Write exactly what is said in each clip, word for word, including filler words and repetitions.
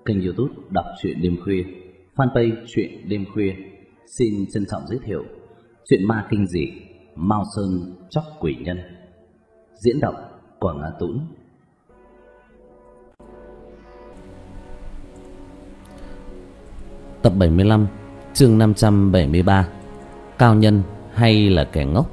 kênh YouTube Đọc truyện đêm khuya, fanpage truyện đêm khuya. Xin trân trọng giới thiệu truyện ma kinh dị Mao Sơn Chóc Quỷ Nhân. Diễn đọc Quảng Á Tũng. Tập bảy mươi lăm, chương năm trăm bảy mươi ba. Cao nhân hay là kẻ ngốc?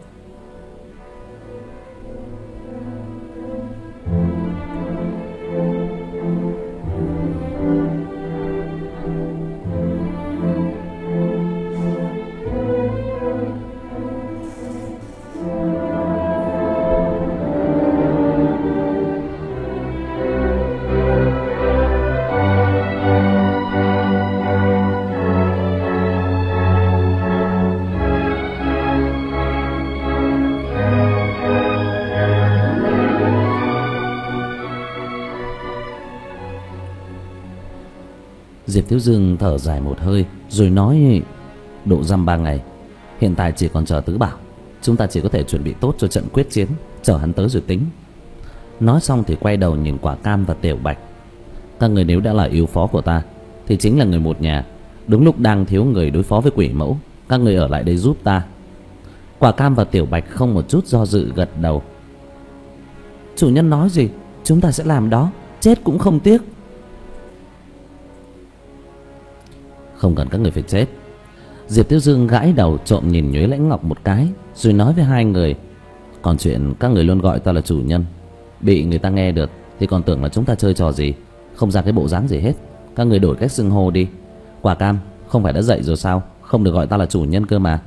Diệp Thiếu Dương thở dài một hơi rồi nói: độ dăm ba ngày, hiện tại chỉ còn chờ tứ bảo. Chúng ta chỉ có thể chuẩn bị tốt cho trận quyết chiến, chờ hắn tới rồi tính. Nói xong thì quay đầu nhìn Quả Cam và Tiểu Bạch. Các người nếu đã là yêu phó của ta thì chính là người một nhà. Đúng lúc đang thiếu người đối phó với quỷ mẫu, các người ở lại đây giúp ta. Quả Cam và Tiểu Bạch không một chút do dự gật đầu. Chủ nhân nói gì chúng ta sẽ làm đó, chết cũng không tiếc. Không cần các người phải chết. Diệp Thiếu Dương gãi đầu trộm nhìn Nhuế Lãnh Ngọc một cái rồi nói với hai người: còn chuyện các người luôn gọi ta là chủ nhân, bị người ta nghe được thì còn tưởng là chúng ta chơi trò gì, không ra cái bộ dáng gì hết. Các người đổi cách xưng hô đi. Quả Cam, không phải đã dạy rồi sao, không được gọi ta là chủ nhân cơ mà.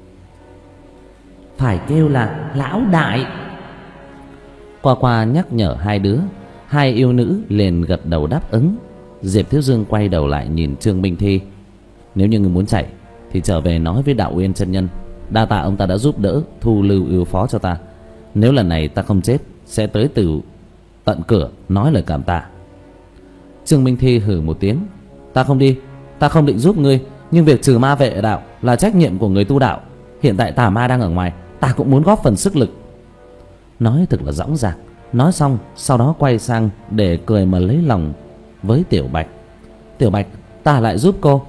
Phải kêu là lão đại. Qua qua nhắc nhở hai đứa. Hai yêu nữ liền gật đầu đáp ứng. Diệp Thiếu Dương quay đầu lại nhìn Trương Minh Thi: nếu như người muốn chạy thì trở về nói với Đạo Uyên chân nhân, đa tạ ông ta đã giúp đỡ thu lưu yêu phó cho ta. Nếu lần này ta không chết, sẽ tới từ tận cửa nói lời cảm tạ. Trương Minh Thi hừ một tiếng: ta không đi, ta không định giúp ngươi, nhưng việc trừ ma vệ đạo là trách nhiệm của người tu đạo. Hiện tại tà ma đang ở ngoài, ta cũng muốn góp phần sức lực. Nói thật là dõng dạc. Nói xong sau đó quay sang để cười mà lấy lòng với Tiểu Bạch. Tiểu Bạch, ta lại giúp cô.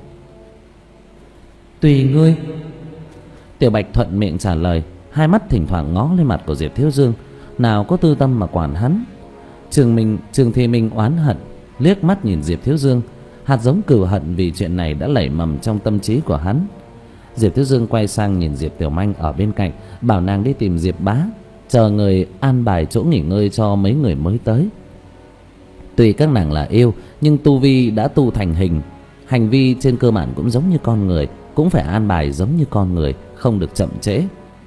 Tùy ngươi. Tiểu Bạch thuận miệng trả lời, hai mắt thỉnh thoảng ngó lên mặt của Diệp Thiếu Dương, nào có tư tâm mà quản hắn. Trương Minh, Trương Thi Minh oán hận liếc mắt nhìn Diệp Thiếu Dương, hạt giống cừu hận vì chuyện này đã nảy mầm trong tâm trí của hắn. Diệp Thiếu Dương quay sang nhìn Diệp Tiểu Manh ở bên cạnh, bảo nàng đi tìm Diệp Bá, chờ người an bài chỗ nghỉ ngơi cho mấy người mới tới. Tuy các nàng là yêu, nhưng tu vi đã tu thành hình, hành vi trên cơ bản cũng giống như con người, cũng phải an bài giống như con người, không được chậm trễ.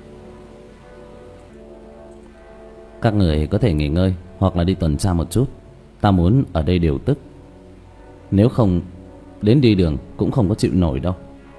Các người có thể nghỉ ngơi hoặc là đi tuần tra một chút, ta muốn ở đây điều tức. Nếu không, đến đi đường cũng không có chịu nổi đâu.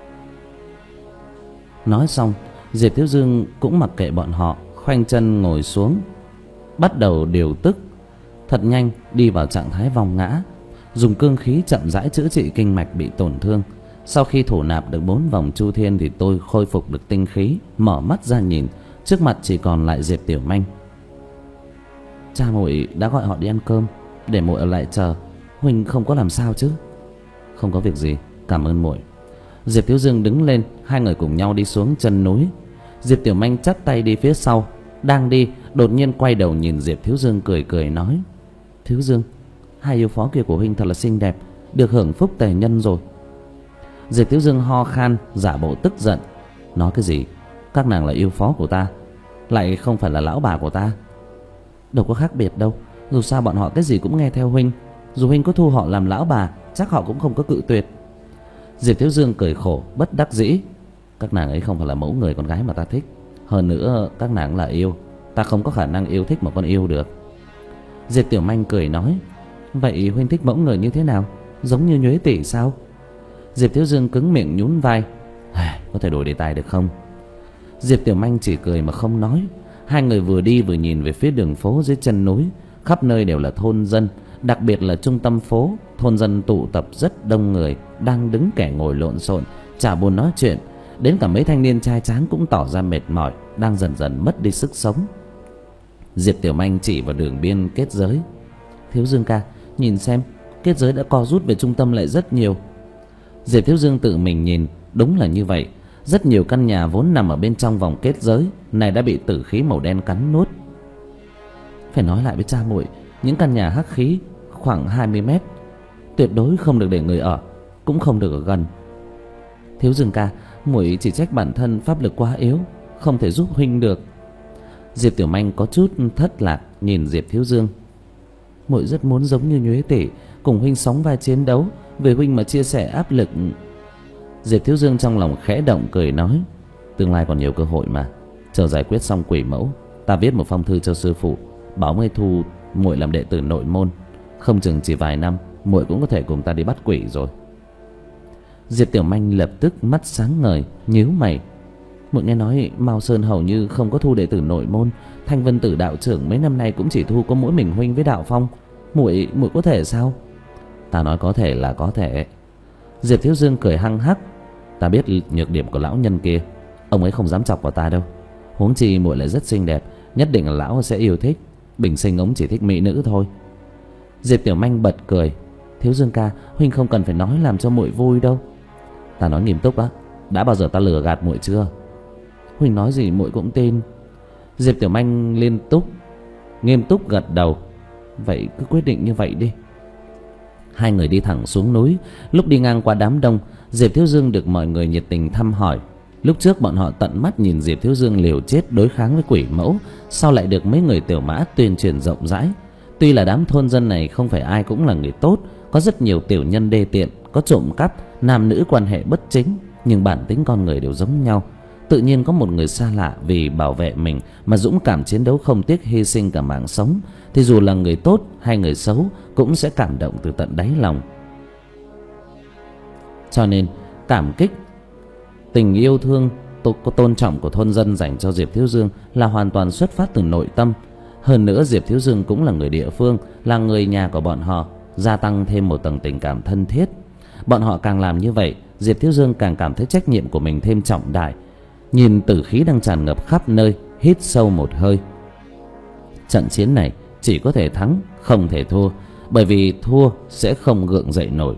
Nói xong, Diệp Thiếu Dương cũng mặc kệ bọn họ, khoanh chân ngồi xuống, bắt đầu điều tức. Thật nhanh đi vào trạng thái vòng ngã, dùng cương khí chậm rãi chữa trị kinh mạch bị tổn thương. Sau khi thổ nạp được bốn vòng chu thiên thì tôi khôi phục được tinh khí, mở mắt ra nhìn, trước mặt chỉ còn lại Diệp Tiểu Manh. Cha muội đã gọi họ đi ăn cơm, để muội ở lại chờ. Huynh không có làm sao chứ? Không có việc gì, cảm ơn muội. Diệp Thiếu Dương đứng lên, hai người cùng nhau đi xuống chân núi. Diệp Tiểu Manh chắp tay đi phía sau, đang đi đột nhiên quay đầu nhìn Diệp Thiếu Dương cười cười nói: Thiếu Dương, hai yêu phó kia của huynh thật là xinh đẹp, được hưởng phúc tề nhân rồi. Diệp Thiếu Dương ho khan giả bộ tức giận: nói cái gì? Các nàng là yêu phó của ta, lại không phải là lão bà của ta. Đâu có khác biệt đâu, dù sao bọn họ cái gì cũng nghe theo huynh. Dù huynh có thu họ làm lão bà, chắc họ cũng không có cự tuyệt. Diệp Thiếu Dương cười khổ bất đắc dĩ: các nàng ấy không phải là mẫu người con gái mà ta thích. Hơn nữa các nàng là yêu, ta không có khả năng yêu thích một con yêu được. Diệp Tiểu Manh cười nói: vậy huynh thích mẫu người như thế nào? Giống như Nhuế tỷ sao? Diệp Thiếu Dương cứng miệng nhún vai: có thể đổi đề tài được không? Diệp Tiểu Manh chỉ cười mà không nói. Hai người vừa đi vừa nhìn về phía đường phố dưới chân núi. Khắp nơi đều là thôn dân, đặc biệt là trung tâm phố. Thôn dân tụ tập rất đông người, đang đứng kẻ ngồi lộn xộn, chả buồn nói chuyện. Đến cả mấy thanh niên trai tráng cũng tỏ ra mệt mỏi, đang dần dần mất đi sức sống. Diệp Tiểu Manh chỉ vào đường biên kết giới: Thiếu Dương ca, nhìn xem, kết giới đã co rút về trung tâm lại rất nhiều. Diệp Thiếu Dương tự mình nhìn, đúng là như vậy. Rất nhiều căn nhà vốn nằm ở bên trong vòng kết giới này đã bị tử khí màu đen cắn nuốt. Phải nói lại với cha muội, những căn nhà hắc khí khoảng hai mươi mét, tuyệt đối không được để người ở, cũng không được ở gần. Thiếu Dương ca, muội chỉ trách bản thân pháp lực quá yếu, không thể giúp huynh được. Diệp Tiểu Manh có chút thất lạc nhìn Diệp Thiếu Dương. Muội rất muốn giống như Nhuế tỷ, cùng huynh sóng vai chiến đấu, về huynh mà chia sẻ áp lực. Diệp Thiếu Dương trong lòng khẽ động cười nói, tương lai còn nhiều cơ hội mà. Chờ giải quyết xong quỷ mẫu, ta viết một phong thư cho sư phụ, bảo mới thu muội làm đệ tử nội môn. Không chừng chỉ vài năm muội cũng có thể cùng ta đi bắt quỷ rồi. Diệp Tiểu Manh lập tức mắt sáng ngời, nhíu mày. Muội nghe nói Mao Sơn hầu như không có thu đệ tử nội môn, Thanh Vân Tử đạo trưởng mấy năm nay cũng chỉ thu có mỗi mình huynh với Đạo Phong. Muội muội có thể sao? Ta nói có thể là có thể. Diệp Thiếu Dương cười hăng hắc. Ta biết nhược điểm của lão nhân kia, ông ấy không dám chọc vào ta đâu. Huống chi muội lại rất xinh đẹp, nhất định là lão sẽ yêu thích. Bình sinh ông chỉ thích mỹ nữ thôi. Diệp Tiểu Manh bật cười. Thiếu Dương ca, huynh không cần phải nói làm cho muội vui đâu. Ta nói nghiêm túc á, đã bao giờ ta lừa gạt muội chưa? Huynh nói gì muội cũng tin. Diệp Tiểu Manh liên tục nghiêm túc gật đầu. Vậy cứ quyết định như vậy đi. Hai người đi thẳng xuống núi. Lúc đi ngang qua đám đông, Diệp Thiếu Dương được mọi người nhiệt tình thăm hỏi. Lúc trước bọn họ tận mắt nhìn Diệp Thiếu Dương liều chết đối kháng với quỷ mẫu, sau lại được mấy người tiểu mã tuyên truyền rộng rãi. Tuy là đám thôn dân này không phải ai cũng là người tốt, có rất nhiều tiểu nhân đê tiện, có trộm cắp, nam nữ quan hệ bất chính, nhưng bản tính con người đều giống nhau. Tự nhiên có một người xa lạ vì bảo vệ mình mà dũng cảm chiến đấu không tiếc hy sinh cả mạng sống, thì dù là người tốt hay người xấu cũng sẽ cảm động từ tận đáy lòng. Cho nên cảm kích, tình yêu thương, tôn trọng của thôn dân dành cho Diệp Thiếu Dương là hoàn toàn xuất phát từ nội tâm. Hơn nữa Diệp Thiếu Dương cũng là người địa phương, là người nhà của bọn họ, gia tăng thêm một tầng tình cảm thân thiết. Bọn họ càng làm như vậy, Diệp Thiếu Dương càng cảm thấy trách nhiệm của mình thêm trọng đại. Nhìn tử khí đang tràn ngập khắp nơi, hít sâu một hơi. Trận chiến này chỉ có thể thắng, không thể thua, bởi vì thua sẽ không gượng dậy nổi.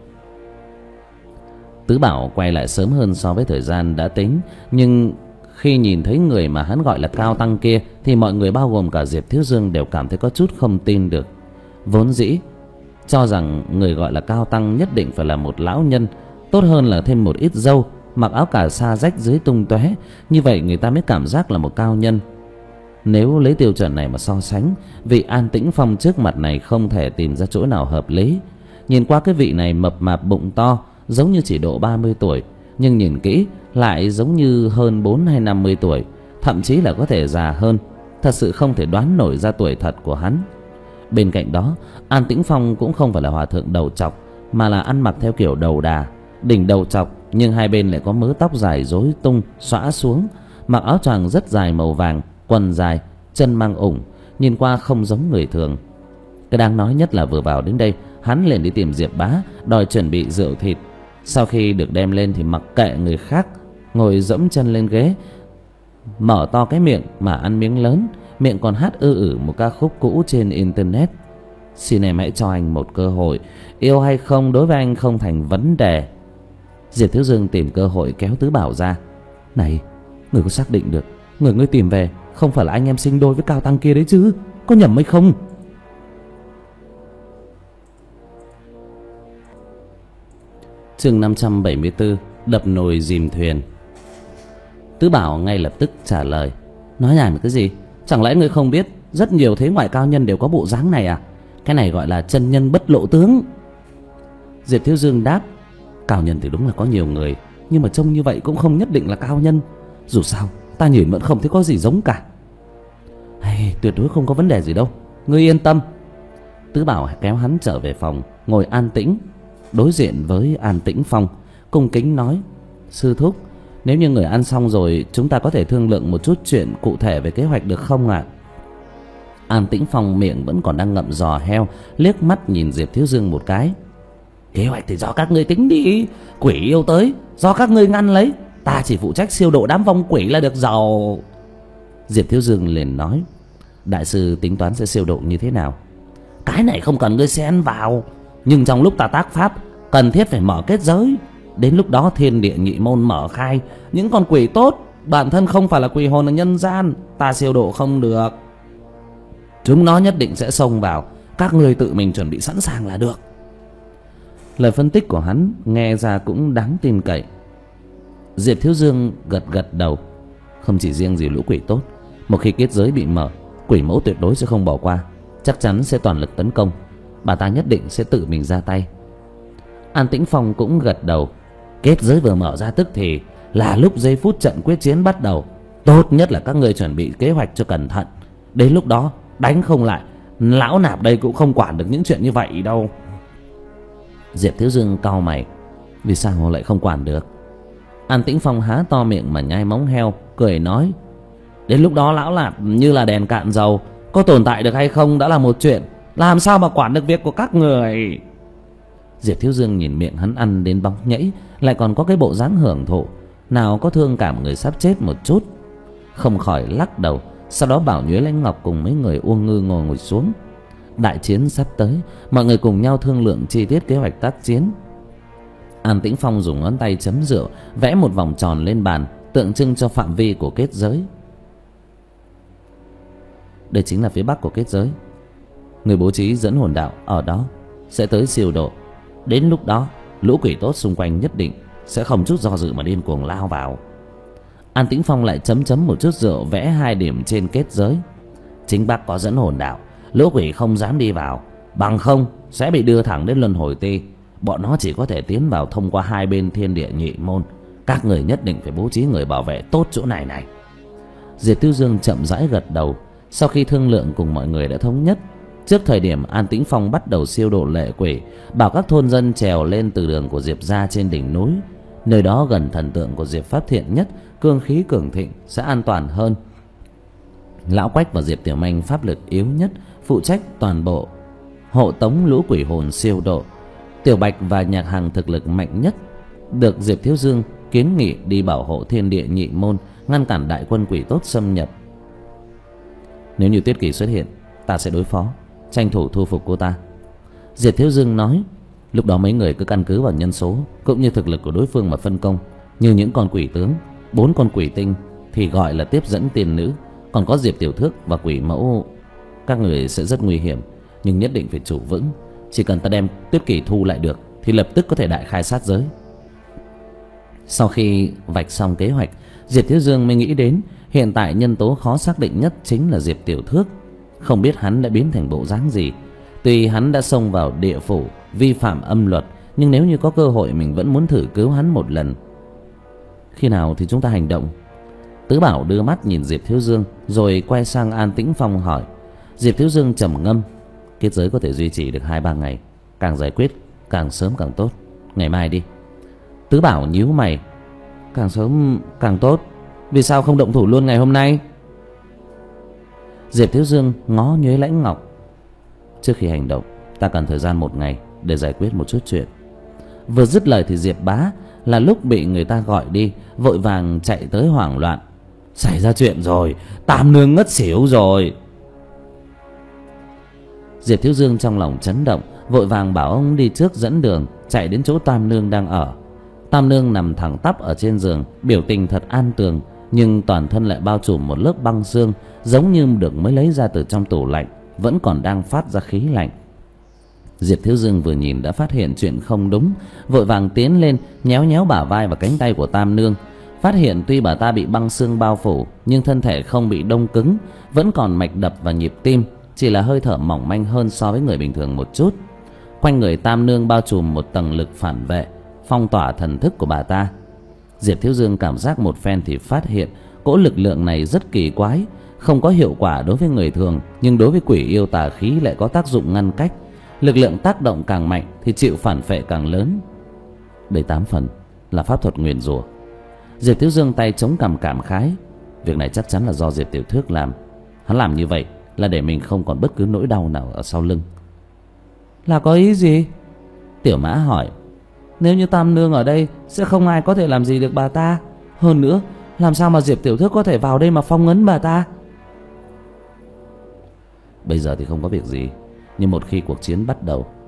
Tứ Bảo quay lại sớm hơn so với thời gian đã tính, nhưng khi nhìn thấy người mà hắn gọi là Cao Tăng kia, thì mọi người bao gồm cả Diệp Thiếu Dương đều cảm thấy có chút không tin được. Vốn dĩ cho rằng người gọi là Cao Tăng nhất định phải là một lão nhân, tốt hơn là thêm một ít râu, mặc áo cà sa rách dưới tung tóe, như vậy người ta mới cảm giác là một cao nhân. Nếu lấy tiêu chuẩn này mà so sánh, vị An Tĩnh Phong trước mặt này không thể tìm ra chỗ nào hợp lý. Nhìn qua cái vị này mập mạp bụng to, giống như chỉ độ ba mươi tuổi, nhưng nhìn kỹ lại giống như hơn bốn hay năm mươi tuổi, thậm chí là có thể già hơn. Thật sự không thể đoán nổi ra tuổi thật của hắn. Bên cạnh đó, An Tĩnh Phong cũng không phải là hòa thượng đầu trọc, mà là ăn mặc theo kiểu đầu đà, đỉnh đầu trọc nhưng hai bên lại có mớ tóc dài rối tung xõa xuống, mặc áo choàng rất dài màu vàng, quần dài, chân mang ủng, nhìn qua không giống người thường. Cái đáng nói nhất là vừa vào đến đây, hắn liền đi tìm Diệp Bá đòi chuẩn bị rượu thịt. Sau khi được đem lên thì mặc kệ người khác, ngồi dẫm chân lên ghế, mở to cái miệng mà ăn miếng lớn, miệng còn hát ư ử một ca khúc cũ trên internet. Xin em hãy cho anh một cơ hội, yêu hay không đối với anh không thành vấn đề. Diệp Thiếu Dương tìm cơ hội kéo Tứ Bảo ra. Này, người có xác định được người ngươi tìm về không phải là anh em sinh đôi với Cao Tăng kia đấy chứ? Có nhầm hay không? Chương năm trăm bảy mươi tư, đập nồi dìm thuyền. Tứ Bảo ngay lập tức trả lời. Nói nhảm cái gì? Chẳng lẽ ngươi không biết rất nhiều thế ngoại cao nhân đều có bộ dáng này à? Cái này gọi là chân nhân bất lộ tướng. Diệp Thiếu Dương đáp. Cao nhân thì đúng là có nhiều người, nhưng mà trông như vậy cũng không nhất định là cao nhân. Dù sao ta nhìn vẫn không thấy có gì giống cả. Hey, tuyệt đối không có vấn đề gì đâu, ngươi yên tâm. Tứ Bảo kéo hắn trở về phòng, ngồi an tĩnh đối diện với An Tĩnh Phong, cung kính nói. Sư thúc, nếu như người ăn xong rồi, chúng ta có thể thương lượng một chút chuyện cụ thể về kế hoạch được không ạ? À? An Tĩnh Phong miệng vẫn còn đang ngậm giò heo, liếc mắt nhìn Diệp Thiếu Dương một cái. Kế hoạch thì do các ngươi tính đi, quỷ yêu tới do các ngươi ngăn lấy, ta chỉ phụ trách siêu độ đám vong quỷ là được rồi. Diệp Thiếu Dương liền nói. Đại sư tính toán sẽ siêu độ như thế nào? Cái này không cần ngươi xen vào, Nhưng trong lúc ta tác pháp, cần thiết phải mở kết giới. Đến lúc đó thiên địa nhị môn mở khai, những con quỷ tốt, bản thân không phải là quỷ hồn ở nhân gian, ta siêu độ không được. Chúng nó nhất định sẽ xông vào, các người tự mình chuẩn bị sẵn sàng là được. Lời phân tích của hắn nghe ra cũng đáng tin cậy. Diệp Thiếu Dương gật gật đầu. Không chỉ riêng gì lũ quỷ tốt, một khi kết giới bị mở, quỷ mẫu tuyệt đối sẽ không bỏ qua, chắc chắn sẽ toàn lực tấn công. Bà ta nhất định sẽ tự mình ra tay. An Tĩnh Phong cũng gật đầu. Kết giới vừa mở ra tức thì là lúc giây phút trận quyết chiến bắt đầu. Tốt nhất là các người chuẩn bị kế hoạch cho cẩn thận. Đến lúc đó đánh không lại, lão nạp đây cũng không quản được những chuyện như vậy đâu. Diệp Thiếu Dương cau mày. Vì sao lại không quản được? An Tĩnh Phong há to miệng mà nhai móng heo, cười nói: Đến lúc đó lão nạp như là đèn cạn dầu, có tồn tại được hay không đã là một chuyện, làm sao mà quản được việc của các người. Diệp Thiếu Dương nhìn miệng hắn ăn đến bóng nhẫy, lại còn có cái bộ dáng hưởng thụ, nào có thương cảm người sắp chết một chút. Không khỏi lắc đầu. Sau đó bảo Nhuế Lãnh Ngọc cùng mấy người Uông Ngư ngồi ngồi xuống. Đại chiến sắp tới, mọi người cùng nhau thương lượng chi tiết kế hoạch tác chiến. An Tĩnh Phong dùng ngón tay chấm rượu, vẽ một vòng tròn lên bàn, tượng trưng cho phạm vi của kết giới. Đây chính là phía bắc của kết giới. Người bố trí dẫn hồn đạo ở đó sẽ tới siêu độ. Đến lúc đó lũ quỷ tốt xung quanh nhất định sẽ không chút do dự mà điên cuồng lao vào. An Tĩnh Phong lại chấm chấm một chút rượu, vẽ hai điểm trên kết giới. Chính bắc có dẫn hồn đạo, lũ quỷ không dám đi vào, bằng không sẽ bị đưa thẳng đến luân hồi ti. Bọn nó chỉ có thể tiến vào thông qua hai bên thiên địa nhị môn. Các người nhất định phải bố trí người bảo vệ tốt chỗ này này. Diệp Tiêu Dương chậm rãi gật đầu. Sau khi thương lượng cùng mọi người đã thống nhất, trước thời điểm An Tĩnh Phong bắt đầu siêu độ lệ quỷ, bảo các thôn dân trèo lên từ đường của Diệp gia trên đỉnh núi. Nơi đó gần thần tượng của Diệp Pháp Thiện nhất, cương khí cường thịnh, sẽ an toàn hơn. Lão Quách và Diệp Tiểu Manh pháp lực yếu nhất, phụ trách toàn bộ hộ tống lũ quỷ hồn siêu độ. Tiểu Bạch và Nhạc Hằng thực lực mạnh nhất, được Diệp Thiếu Dương kiến nghị đi bảo hộ thiên địa nhị môn, ngăn cản đại quân quỷ tốt xâm nhập. Nếu như Tuyết Kỳ xuất hiện, ta sẽ đối phó, tranh thủ thu phục cô ta. Diệp Thiếu Dương nói. Lúc đó mấy người cứ căn cứ vào nhân số cũng như thực lực của đối phương mà phân công. Như những con quỷ tướng, bốn con quỷ tinh thì gọi là tiếp dẫn tiên nữ, còn có Diệp Tiểu Thước và quỷ mẫu, các người sẽ rất nguy hiểm, nhưng nhất định phải trụ vững. Chỉ cần ta đem Tuyết Kỳ thu lại được thì lập tức có thể đại khai sát giới. Sau khi vạch xong kế hoạch, Diệp Thiếu Dương mới nghĩ đến hiện tại nhân tố khó xác định nhất chính là Diệp Tiểu Thước. Không biết hắn đã biến thành bộ dáng gì. Tuy hắn đã xông vào địa phủ, vi phạm âm luật, nhưng nếu như có cơ hội mình vẫn muốn thử cứu hắn một lần. Khi nào thì chúng ta hành động? Tứ Bảo đưa mắt nhìn Diệp Thiếu Dương, rồi quay sang An Tĩnh Phong hỏi. Diệp Thiếu Dương trầm ngâm. Kết giới có thể duy trì được hai ba ngày, càng giải quyết càng sớm càng tốt. Ngày mai đi. Tứ Bảo nhíu mày. Càng sớm càng tốt, vì sao không động thủ luôn ngày hôm nay? Diệp Thiếu Dương ngó Nhuế Lãnh Ngọc. Trước khi hành động, ta cần thời gian một ngày để giải quyết một chút chuyện. Vừa dứt lời thì Diệp Bá là lúc bị người ta gọi đi, vội vàng chạy tới hoảng loạn. Xảy ra chuyện rồi, Tam Nương ngất xỉu rồi. Diệp Thiếu Dương trong lòng chấn động, vội vàng bảo ông đi trước dẫn đường, chạy đến chỗ Tam Nương đang ở. Tam Nương nằm thẳng tắp ở trên giường, biểu tình thật an tường, nhưng toàn thân lại bao trùm một lớp băng xương, giống như được mới lấy ra từ trong tủ lạnh, vẫn còn đang phát ra khí lạnh. Diệp Thiếu Dương vừa nhìn đã phát hiện chuyện không đúng, vội vàng tiến lên nhéo nhéo bả vai và cánh tay của Tam Nương. Phát hiện tuy bà ta bị băng xương bao phủ, nhưng thân thể không bị đông cứng, vẫn còn mạch đập và nhịp tim, chỉ là hơi thở mỏng manh hơn so với người bình thường một chút. Quanh người Tam Nương bao trùm một tầng lực phản vệ, phong tỏa thần thức của bà ta. Diệp Thiếu Dương cảm giác một phen thì phát hiện cỗ lực lượng này rất kỳ quái, không có hiệu quả đối với người thường, nhưng đối với quỷ yêu tà khí lại có tác dụng ngăn cách. Lực lượng tác động càng mạnh thì chịu phản phệ càng lớn. Đây tám phần là pháp thuật nguyền rủa. Diệp Thiếu Dương tay chống cằm cảm khái. Việc này chắc chắn là do Diệp Tiểu Thước làm. Hắn làm như vậy là để mình không còn bất cứ nỗi đau nào ở sau lưng. Là có ý gì? Tiểu Mã hỏi. Nếu như Tam Nương ở đây sẽ không ai có thể làm gì được bà ta. Hơn nữa, làm sao mà Diệp Tiểu Thước có thể vào đây mà phong ấn bà ta? Bây giờ thì không có việc gì, nhưng một khi cuộc chiến bắt đầu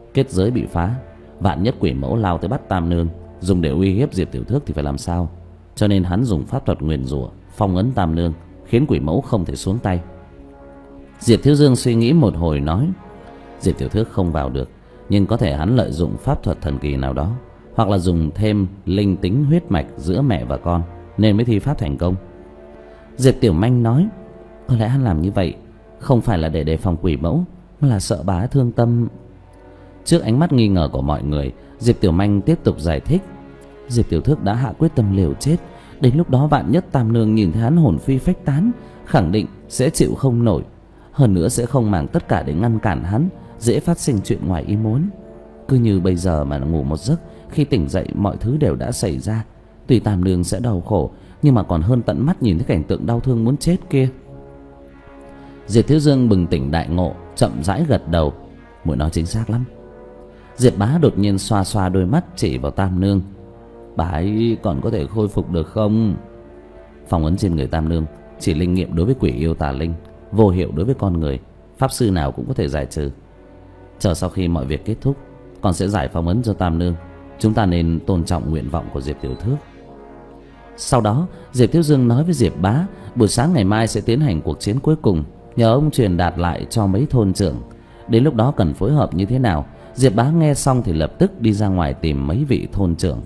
kết giới bị phá, vạn nhất quỷ mẫu lao tới bắt Tam Nương dùng để uy hiếp Diệp Tiểu Thước thì phải làm sao? Cho nên hắn dùng pháp thuật nguyền rủa phong ấn Tam Nương, khiến quỷ mẫu không thể xuống tay. Diệp Thiếu Dương suy nghĩ một hồi nói, Diệp Tiểu Thước không vào được, nhưng có thể hắn lợi dụng pháp thuật thần kỳ nào đó, hoặc là dùng thêm linh tính huyết mạch giữa mẹ và con, nên mới thi pháp thành công. Diệp Tiểu Manh nói, có lẽ hắn làm như vậy không phải là để đề phòng quỷ mẫu, mà là sợ bà thương tâm. Trước ánh mắt nghi ngờ của mọi người, Diệp Tiểu Manh tiếp tục giải thích, Diệp Tiểu Thước đã hạ quyết tâm liều chết, đến lúc đó vạn nhất Tam Nương nhìn thấy hắn hồn phi phách tán, khẳng định sẽ chịu không nổi, hơn nữa sẽ không màng tất cả để ngăn cản hắn, dễ phát sinh chuyện ngoài ý muốn. Cứ như bây giờ mà ngủ một giấc, khi tỉnh dậy mọi thứ đều đã xảy ra. Tuy Tam Nương sẽ đau khổ, nhưng mà còn hơn tận mắt nhìn thấy cảnh tượng đau thương muốn chết kia. Diệp Thiếu Dương bừng tỉnh đại ngộ, chậm rãi gật đầu, muội nói chính xác lắm. Diệp Bá đột nhiên xoa xoa đôi mắt chỉ vào Tam Nương, bà ấy còn có thể khôi phục được không? Phong ấn trên người Tam Nương chỉ linh nghiệm đối với quỷ yêu tà linh, vô hiệu đối với con người, pháp sư nào cũng có thể giải trừ. Chờ sau khi mọi việc kết thúc, con sẽ giải phong ấn cho Tam Nương. Chúng ta nên tôn trọng nguyện vọng của Diệp Tiểu Thước. Sau đó Diệp Thiếu Dương nói với Diệp Bá, buổi sáng ngày mai sẽ tiến hành cuộc chiến cuối cùng, nhờ ông truyền đạt lại cho mấy thôn trưởng. Đến lúc đó cần phối hợp như thế nào? Diệp Bá nghe xong thì lập tức đi ra ngoài tìm mấy vị thôn trưởng.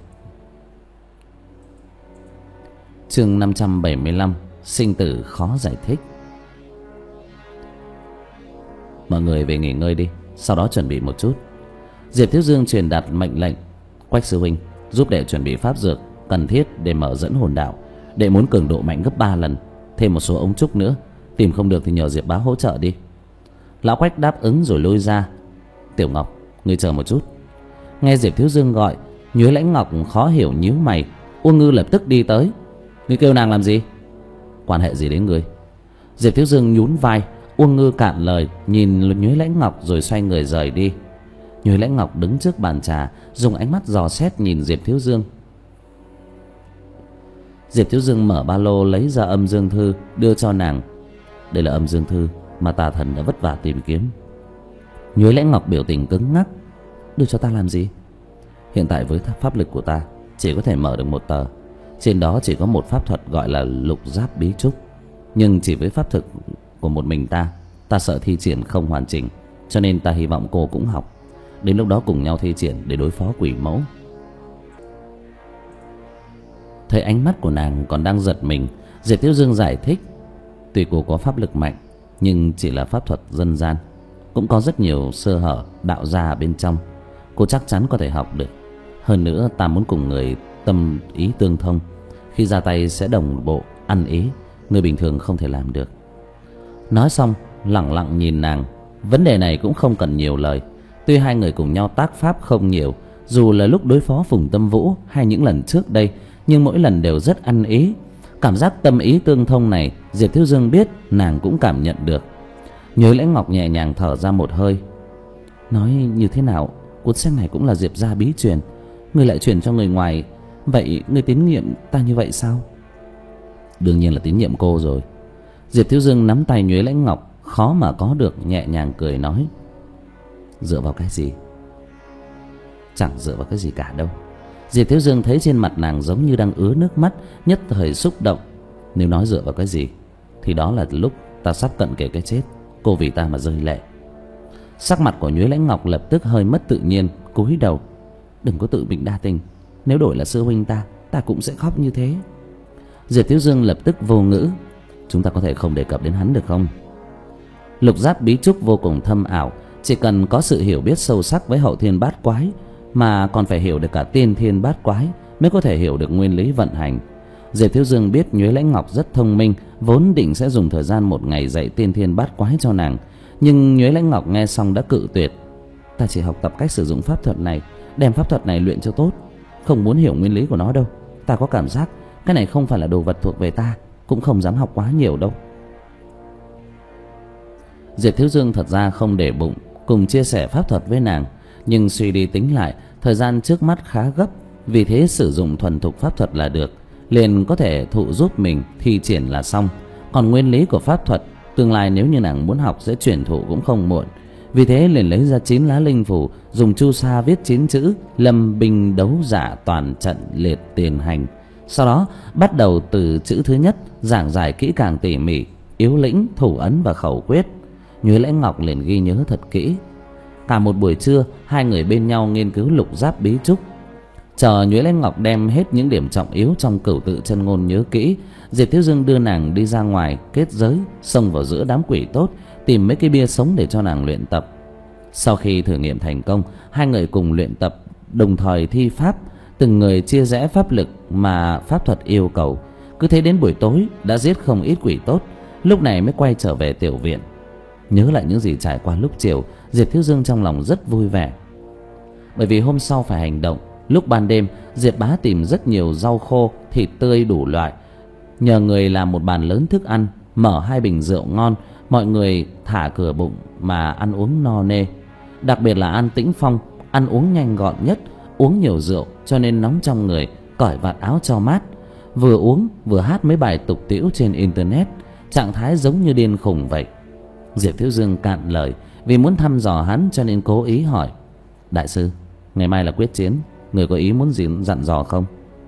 Chương năm trăm bảy mươi lăm, sinh tử khó giải thích. Mọi người về nghỉ ngơi đi, sau đó chuẩn bị một chút. Diệp Thiếu Dương truyền đạt mệnh lệnh, Quách sư huynh giúp đệ chuẩn bị pháp dược cần thiết để mở dẫn hồn đạo. Đệ muốn cường độ mạnh gấp ba lần, thêm một số ống trúc nữa. Tìm không được thì nhờ Diệp Bá hỗ trợ đi. Lão Quách đáp ứng rồi lui ra. Tiểu Ngọc, ngươi chờ một chút. Nghe Diệp Thiếu Dương gọi, Nhuế Lãnh Ngọc khó hiểu nhíu mày. Uông Ngư lập tức đi tới. Ngươi kêu nàng làm gì? Quan hệ gì đến ngươi? Diệp Thiếu Dương nhún vai. Uông Ngư cạn lời, nhìn Nhuế Lãnh Ngọc rồi xoay người rời đi. Nhuế Lãnh Ngọc đứng trước bàn trà, dùng ánh mắt dò xét nhìn Diệp Thiếu Dương. Diệp Thiếu Dương mở ba lô lấy ra âm dương thư đưa cho nàng. Đây là âm dương thư mà tà thần đã vất vả tìm kiếm. Nhuế Lãnh Ngọc biểu tình cứng ngắc. Đưa cho ta làm gì? Hiện tại với pháp lực của ta chỉ có thể mở được một tờ. Trên đó chỉ có một pháp thuật gọi là lục giáp bí trúc, nhưng chỉ với pháp thực của một mình ta, ta sợ thi triển không hoàn chỉnh, cho nên ta hy vọng cô cũng học. Đến lúc đó cùng nhau thi triển để đối phó quỷ mẫu. Thấy ánh mắt của nàng còn đang giật mình, Diệp Thiếu Dương giải thích, tuy cô có pháp lực mạnh, nhưng chỉ là pháp thuật dân gian, cũng có rất nhiều sơ hở đạo gia bên trong. Cô chắc chắn có thể học được. Hơn nữa ta muốn cùng người tâm ý tương thông, khi ra tay sẽ đồng bộ ăn ý, người bình thường không thể làm được. Nói xong lẳng lặng nhìn nàng. Vấn đề này cũng không cần nhiều lời. Tuy hai người cùng nhau tác pháp không nhiều, dù là lúc đối phó Phùng Tâm Vũ hay những lần trước đây, nhưng mỗi lần đều rất ăn ý. Cảm giác tâm ý tương thông này Diệp Thiếu Dương biết nàng cũng cảm nhận được. Nhuế Lãnh Ngọc nhẹ nhàng thở ra một hơi. Nói như thế nào, cuốn sách này cũng là Diệp gia bí truyền, ngươi lại truyền cho người ngoài, vậy ngươi tín nhiệm ta như vậy sao? Đương nhiên là tín nhiệm cô rồi. Diệp Thiếu Dương nắm tay Nhuế Lãnh Ngọc, khó mà có được, nhẹ nhàng cười nói, dựa vào cái gì? Chẳng dựa vào cái gì cả đâu. Diệp Thiếu Dương thấy trên mặt nàng giống như đang ứa nước mắt, nhất thời xúc động. Nếu nói dựa vào cái gì thì đó là lúc ta sắp cận kề cái chết, cô vì ta mà rơi lệ. Sắc mặt của Nhuế Lãnh Ngọc lập tức hơi mất tự nhiên, cúi đầu. Đừng có tự mình đa tình, nếu đổi là sư huynh ta, ta cũng sẽ khóc như thế. Diệp Thiếu Dương lập tức vô ngữ. Chúng ta có thể không đề cập đến hắn được không? Lục giáp bí trúc vô cùng thâm ảo, chỉ cần có sự hiểu biết sâu sắc với hậu thiên bát quái, mà còn phải hiểu được cả tiên thiên bát quái, mới có thể hiểu được nguyên lý vận hành. Diệp Thiếu Dương biết Nhuế Lãnh Ngọc rất thông minh, vốn định sẽ dùng thời gian một ngày dạy tiên thiên bát quái cho nàng, nhưng Nhuế Lãnh Ngọc nghe xong đã cự tuyệt. Ta chỉ học tập cách sử dụng pháp thuật này, đem pháp thuật này luyện cho tốt, không muốn hiểu nguyên lý của nó đâu. Ta có cảm giác cái này không phải là đồ vật thuộc về ta, cũng không dám học quá nhiều đâu. Diệp Thiếu Dương thật ra không để bụng cùng chia sẻ pháp thuật với nàng, nhưng suy đi tính lại, thời gian trước mắt khá gấp, vì thế sử dụng thuần thục pháp thuật là được, liền có thể thụ giúp mình thi triển là xong. Còn nguyên lý của pháp thuật, tương lai nếu như nàng muốn học sẽ truyền thụ cũng không muộn. Vì thế liền lấy ra chín lá linh phù, dùng chu sa viết chín chữ lâm binh đấu giả toàn trận liệt tiền hành. Sau đó bắt đầu từ chữ thứ nhất, giảng giải kỹ càng tỉ mỉ yếu lĩnh, thủ ấn và khẩu quyết. Nhuế Lễ Ngọc liền ghi nhớ thật kỹ. Cả một buổi trưa, hai người bên nhau nghiên cứu lục giáp bí trúc. Chờ Nhuế Lễ Ngọc đem hết những điểm trọng yếu trong Cửu Tự Chân Ngôn nhớ kỹ, Diệp Thiếu Dương đưa nàng đi ra ngoài kết giới, xông vào giữa đám quỷ tốt, tìm mấy cái bia sống để cho nàng luyện tập. Sau khi thử nghiệm thành công, hai người cùng luyện tập, đồng thời thi pháp, từng người chia rẽ pháp lực mà pháp thuật yêu cầu. Cứ thế đến buổi tối đã giết không ít quỷ tốt, lúc này mới quay trở về tiểu viện. Nhớ lại những gì trải qua lúc chiều, Diệp Thiếu Dương trong lòng rất vui vẻ. Bởi vì hôm sau phải hành động. Lúc ban đêm, Diệp Bá tìm rất nhiều rau khô, thịt tươi đủ loại, nhờ người làm một bàn lớn thức ăn, mở hai bình rượu ngon, mọi người thả cửa bụng mà ăn uống no nê. Đặc biệt là An Tĩnh Phong ăn uống nhanh gọn nhất, uống nhiều rượu cho nên nóng trong người, cởi vạt áo cho mát, vừa uống vừa hát mấy bài tục tĩu trên internet, trạng thái giống như điên khùng vậy. Diệp Thiếu Dương cạn lời, vì muốn thăm dò hắn cho nên cố ý hỏi: đại sư, ngày mai là quyết chiến, người có ý muốn gì dặn dò không?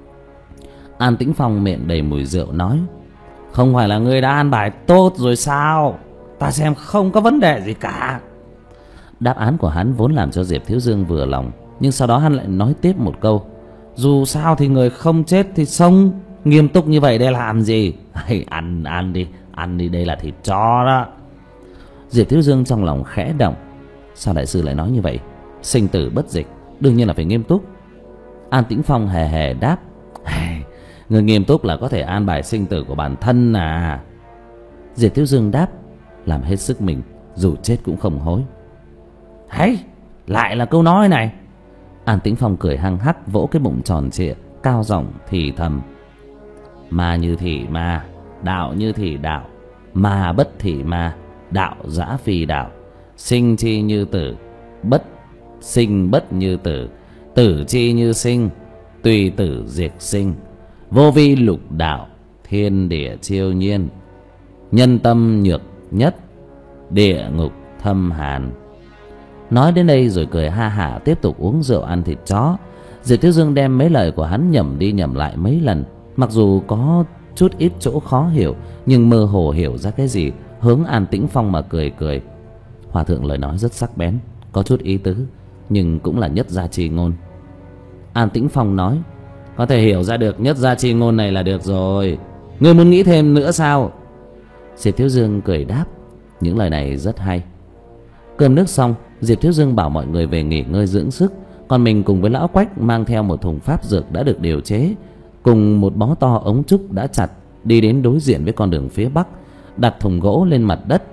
An Tĩnh Phong miệng đầy mùi rượu nói: không phải là ngươi đã an bài tốt rồi sao? Ta xem không có vấn đề gì cả. Đáp án của hắn vốn làm cho Diệp Thiếu Dương vừa lòng, nhưng sau đó hắn lại nói tiếp một câu: dù sao thì người không chết thì sống, nghiêm túc như vậy để làm gì? Hay ăn ăn đi, ăn đi, đây là thịt chó đó. Diệp Thiếu Dương trong lòng khẽ động. Sao đại sư lại nói như vậy? Sinh tử bất dịch, đương nhiên là phải nghiêm túc. An Tĩnh Phong hề hề đáp: người nghiêm túc là có thể an bài sinh tử của bản thân à. Diệp Thiếu Dương đáp: làm hết sức mình, dù chết cũng không hối. Hay, lại là câu nói này. An Tĩnh Phong cười hăng hắc, vỗ cái bụng tròn trịa, cao giọng thì thầm: ma như thị ma, đạo như thị đạo, ma bất thị ma, đạo giã phi đạo. Sinh chi như tử, bất sinh bất như tử, tử chi như sinh, tùy tử diệt sinh. Vô vi lục đạo, thiên địa chiêu nhiên, nhân tâm nhược nhất, địa ngục thâm hàn. Nói đến đây rồi cười ha hả tiếp tục uống rượu ăn thịt chó. Diệp Thiếu Dương đem mấy lời của hắn nhẩm đi nhẩm lại mấy lần, mặc dù có chút ít chỗ khó hiểu, nhưng mơ hồ hiểu ra cái gì, hướng An Tĩnh Phong mà cười cười. Hòa thượng lời nói rất sắc bén, có chút ý tứ, nhưng cũng là nhất gia chi ngôn. An Tĩnh Phong nói: có thể hiểu ra được nhất gia chi ngôn này là được rồi, ngươi muốn nghĩ thêm nữa sao? Diệp Thiếu Dương cười đáp: những lời này rất hay. Cơm nước xong, Diệp Thiếu Dương bảo mọi người về nghỉ ngơi dưỡng sức, còn mình cùng với Lão Quách mang theo một thùng pháp dược đã được điều chế, cùng một bó to ống trúc đã chặt, đi đến đối diện với con đường phía bắc, đặt thùng gỗ lên mặt đất.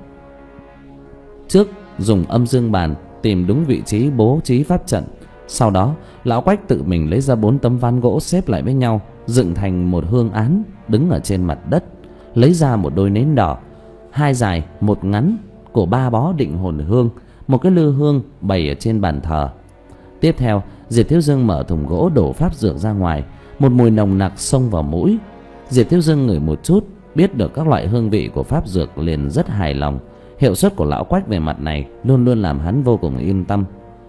Trước dùng âm dương bàn tìm đúng vị trí bố trí pháp trận. Sau đó Lão Quách tự mình lấy ra bốn tấm ván gỗ xếp lại với nhau, dựng thành một hương án đứng ở trên mặt đất, lấy ra một đôi nến đỏ, hai dài một ngắn của ba bó định hồn hương, một cái lư hương bày ở trên bàn thờ. Tiếp theo Diệp Thiếu Dương mở thùng gỗ đổ pháp dược ra ngoài, một mùi nồng nặc xông vào mũi. Diệp Thiếu Dương ngửi một chút, biết được các loại hương vị của pháp dược liền rất hài lòng. Hiệu suất của Lão Quách về mặt này luôn luôn làm hắn vô cùng yên tâm.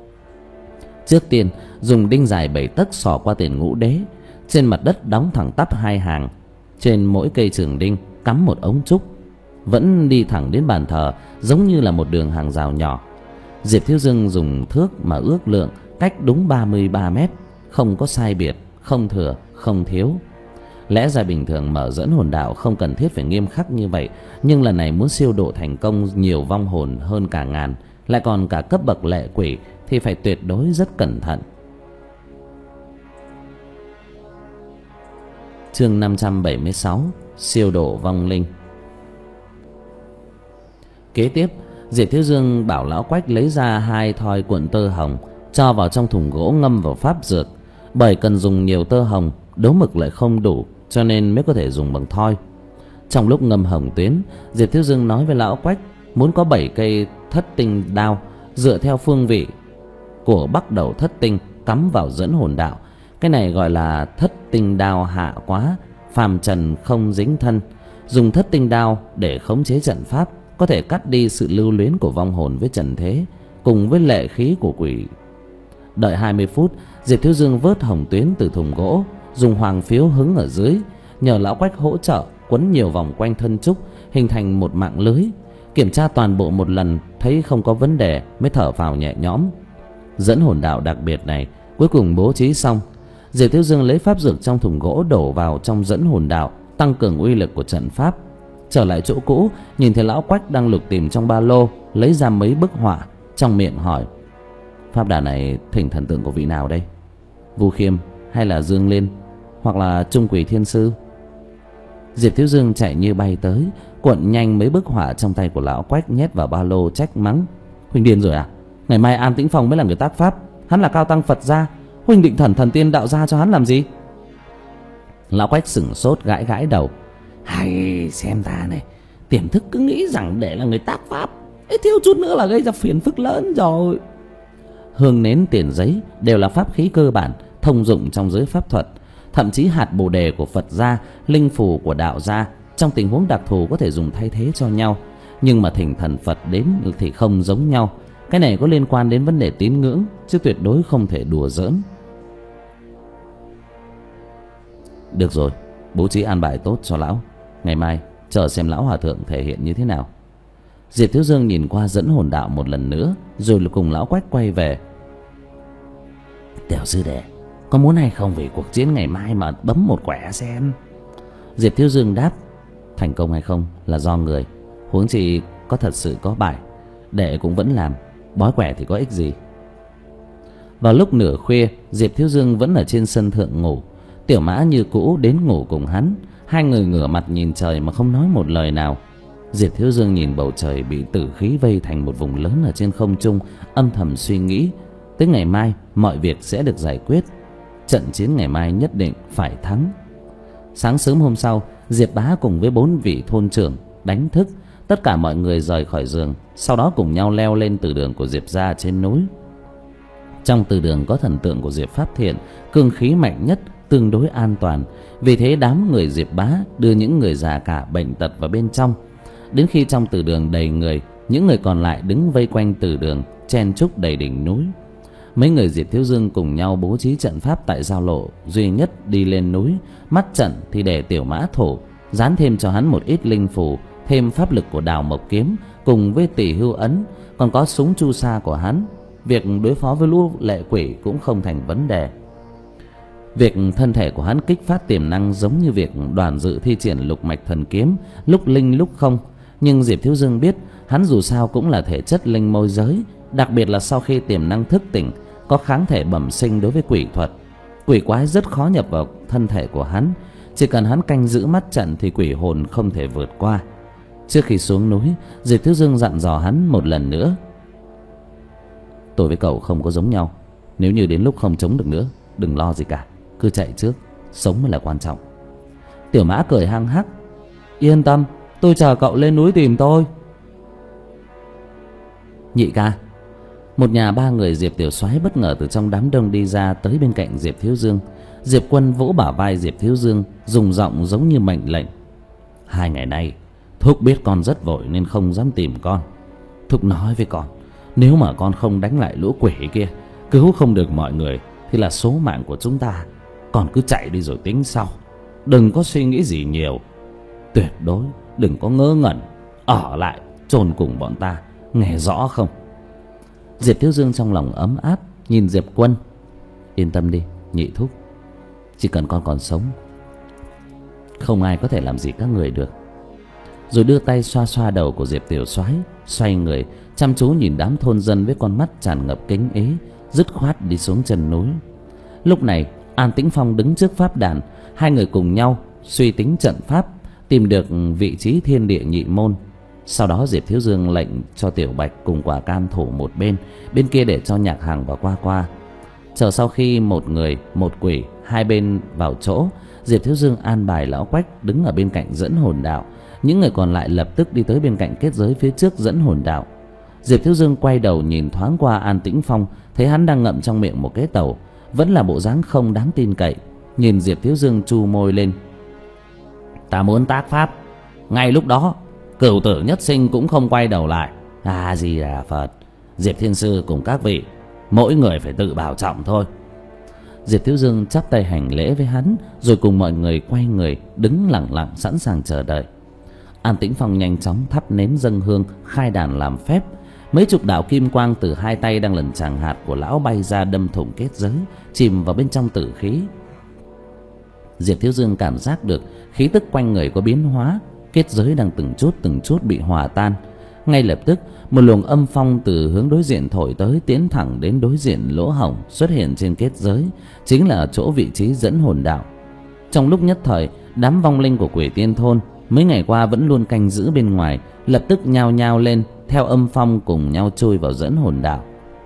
Trước tiên dùng đinh dài bảy tấc xỏ qua tiền ngũ đế, trên mặt đất đóng thẳng tắp hai hàng, trên mỗi cây trường đinh cắm một ống trúc, vẫn đi thẳng đến bàn thờ, giống như là một đường hàng rào nhỏ. Diệp Thiếu Dương dùng thước mà ước lượng, cách đúng ba mươi ba mét, không có sai biệt, không thừa, không thiếu. Lẽ ra bình thường mở dẫn hồn đạo không cần thiết phải nghiêm khắc như vậy, nhưng lần này muốn siêu độ thành công nhiều vong hồn hơn cả ngàn, lại còn cả cấp bậc lệ quỷ, thì phải tuyệt đối rất cẩn thận. Chương năm trăm bảy mươi sáu: siêu độ vong linh. Kế tiếp, Diệp Thiếu Dương bảo Lão Quách lấy ra hai thoi cuộn tơ hồng, cho vào trong thùng gỗ ngâm vào pháp dược. Bởi cần dùng nhiều tơ hồng, đấu mực lại không đủ, cho nên mới có thể dùng bằng thoi. Trong lúc ngâm hồng tuyến, Diệp Thiếu Dương nói với Lão Quách muốn có bảy cây thất tinh đao, dựa theo phương vị của bắc đầu thất tinh cắm vào dẫn hồn đạo. Cái này gọi là thất tinh đao hạ quá, phàm trần không dính thân. Dùng thất tinh đao để khống chế trận pháp, có thể cắt đi sự lưu luyến của vong hồn với trần thế, cùng với lệ khí của quỷ. Đợi hai mươi phút, Diệp Thiếu Dương vớt hồng tuyến từ thùng gỗ, dùng hoàng phiếu hứng ở dưới, nhờ lão Quách hỗ trợ quấn nhiều vòng quanh thân trúc, hình thành một mạng lưới. Kiểm tra toàn bộ một lần, thấy không có vấn đề mới thở phào nhẹ nhõm. Dẫn hồn đạo đặc biệt này cuối cùng bố trí xong. Diệp Thiếu Dương lấy pháp dược trong thùng gỗ đổ vào trong dẫn hồn đạo, tăng cường uy lực của trận pháp. Trở lại chỗ cũ, nhìn thấy lão Quách đang lục tìm trong ba lô, lấy ra mấy bức họa, trong miệng hỏi: pháp đàn này thỉnh thần tượng của vị nào đây? Vu Khiêm hay là Dương Liên, hoặc là Trung Quỷ Thiên Sư? Diệp Thiếu Dương chạy như bay tới, cuộn nhanh mấy bức họa trong tay của lão Quách nhét vào ba lô, trách mắng: huynh điên rồi à? Ngày mai An Tĩnh Phong mới là người tác pháp, hắn là cao tăng Phật gia, huynh định thần thần tiên đạo gia cho hắn làm gì? Lão Quách sửng sốt, gãi gãi đầu: hay xem ta này, tiềm thức cứ nghĩ rằng để là người tác pháp, ấy thiếu chút nữa là gây ra phiền phức lớn rồi. Hương nến, tiền giấy đều là pháp khí cơ bản thông dụng trong giới pháp thuật. Thậm chí hạt bồ đề của Phật gia, linh phù của đạo gia trong tình huống đặc thù có thể dùng thay thế cho nhau. Nhưng mà thỉnh thần Phật đến thì không giống nhau. Cái này có liên quan đến vấn đề tín ngưỡng, chứ tuyệt đối không thể đùa giỡn. Được rồi, bố trí an bài tốt cho lão. Ngày mai chờ xem lão hòa thượng thể hiện như thế nào. Diệp Thiếu Dương nhìn qua dẫn hồn đạo một lần nữa, rồi cùng lão Quách quay về. Tiểu sư đệ, có muốn hay không về cuộc chiến ngày mai mà bấm một quẻ xem? Diệp Thiếu Dương đáp: thành công hay không là do người, huống chi có thật sự có bài, đệ cũng vẫn làm, bói quẻ thì có ích gì. Vào lúc nửa khuya, Diệp Thiếu Dương vẫn ở trên sân thượng ngủ. Tiểu Mã như cũ đến ngủ cùng hắn. Hai người ngửa mặt nhìn trời mà không nói một lời nào. Diệp Thiếu Dương nhìn bầu trời bị tử khí vây thành một vùng lớn ở trên không trung, âm thầm suy nghĩ, tới ngày mai mọi việc sẽ được giải quyết. Trận chiến ngày mai nhất định phải thắng. Sáng sớm hôm sau, Diệp Bá cùng với bốn vị thôn trưởng đánh thức tất cả mọi người rời khỏi giường, sau đó cùng nhau leo lên từ đường của Diệp gia trên núi. Trong từ đường có thần tượng của Diệp Pháp Thiện, cương khí mạnh nhất, tương đối an toàn. Vì thế đám người Diệp Bá đưa những người già cả bệnh tật vào bên trong. Đến khi trong từ đường đầy người, những người còn lại đứng vây quanh từ đường, chen chúc đầy đỉnh núi. Mấy người Diệp Thiếu Dương cùng nhau bố trí trận pháp tại giao lộ duy nhất đi lên núi. Mắt trận thì để Tiểu Mã thủ, dán thêm cho hắn một ít linh phù, thêm pháp lực của Đào Mộc Kiếm cùng với Tỷ Hưu Ấn, còn có súng chu sa của hắn. Việc đối phó với lũ lệ quỷ cũng không thành vấn đề. Việc thân thể của hắn kích phát tiềm năng giống như việc Đoàn Dự thi triển lục mạch thần kiếm, lúc linh lúc không. Nhưng Diệp Thiếu Dương biết hắn dù sao cũng là thể chất linh môi giới, đặc biệt là sau khi tiềm năng thức tỉnh, có kháng thể bẩm sinh đối với quỷ thuật. Quỷ quái rất khó nhập vào thân thể của hắn, chỉ cần hắn canh giữ mắt trận thì quỷ hồn không thể vượt qua. Trước khi xuống núi, Diệp Thiếu Dương dặn dò hắn một lần nữa: tôi với cậu không có giống nhau, nếu như đến lúc không chống được nữa, đừng lo gì cả, cứ chạy trước, sống mới là quan trọng. Tiểu Mã cười hăng hắc: yên tâm, tôi chờ cậu lên núi tìm tôi. Nhị ca. Một nhà ba người Diệp Tiểu Soái bất ngờ từ trong đám đông đi ra, tới bên cạnh Diệp Thiếu Dương. Diệp Quân vỗ bả vai Diệp Thiếu Dương, dùng giọng giống như mệnh lệnh: hai ngày nay Thúc biết con rất vội nên không dám tìm con. Thúc nói với con, nếu mà con không đánh lại lũ quỷ kia, cứu không được mọi người, thì là số mạng của chúng ta. Con cứ chạy đi rồi tính sau, đừng có suy nghĩ gì nhiều. Tuyệt đối đừng có ngớ ngẩn, ở lại chôn cùng bọn ta, nghe rõ không? Diệp Thiếu Dương trong lòng ấm áp, nhìn Diệp Quân: yên tâm đi nhị thúc, chỉ cần con còn sống, không ai có thể làm gì các người được. Rồi đưa tay xoa xoa đầu của Diệp Tiểu Soái, xoay người chăm chú nhìn đám thôn dân với con mắt tràn ngập kính ý, dứt khoát đi xuống chân núi. Lúc này An Tĩnh Phong đứng trước pháp đàn, hai người cùng nhau suy tính trận pháp, tìm được vị trí thiên địa nhị môn. Sau đó Diệp Thiếu Dương lệnh cho Tiểu Bạch cùng Quả Cam thủ một bên, bên kia để cho Nhạc Hằng và Qua Qua. Chờ sau khi một người một quỷ hai bên vào chỗ, Diệp Thiếu Dương an bài lão Quách đứng ở bên cạnh dẫn hồn đạo. Những người còn lại lập tức đi tới bên cạnh kết giới phía trước dẫn hồn đạo. Diệp Thiếu Dương quay đầu nhìn thoáng qua An Tĩnh Phong, thấy hắn đang ngậm trong miệng một cái tàu, vẫn là bộ dáng không đáng tin cậy. Nhìn Diệp Thiếu Dương chu môi lên: ta muốn tác pháp. Ngay lúc đó Cửu Tử Nhất Sinh cũng không quay đầu lại. A Di Đà Phật. Diệp Thiên Sư cùng các vị, mỗi người phải tự bảo trọng thôi. Diệp Thiếu Dương chắp tay hành lễ với hắn, rồi cùng mọi người quay người đứng lặng lặng sẵn sàng chờ đợi. An Tĩnh Phong nhanh chóng thắp nến dâng hương, khai đàn làm phép. Mấy chục đạo kim quang từ hai tay đang lần tràng hạt của lão bay ra, đâm thủng kết giới, chìm vào bên trong tử khí. Diệp Thiếu Dương cảm giác được khí tức quanh người có biến hóa, kết giới đang từng chút từng chút bị hòa tan. Ngay lập tức, một luồng âm phong từ hướng đối diện thổi tới, tiến thẳng đến đối diện lỗ hổng xuất hiện trên kết giới, chính là chỗ vị trí dẫn hồn đạo. Trong lúc nhất thời, đám vong linh của Quỷ Tiên thôn mấy ngày qua vẫn luôn canh giữ bên ngoài, lập tức nhao nhao lên theo âm phong cùng nhau chui vào dẫn hồn đạo.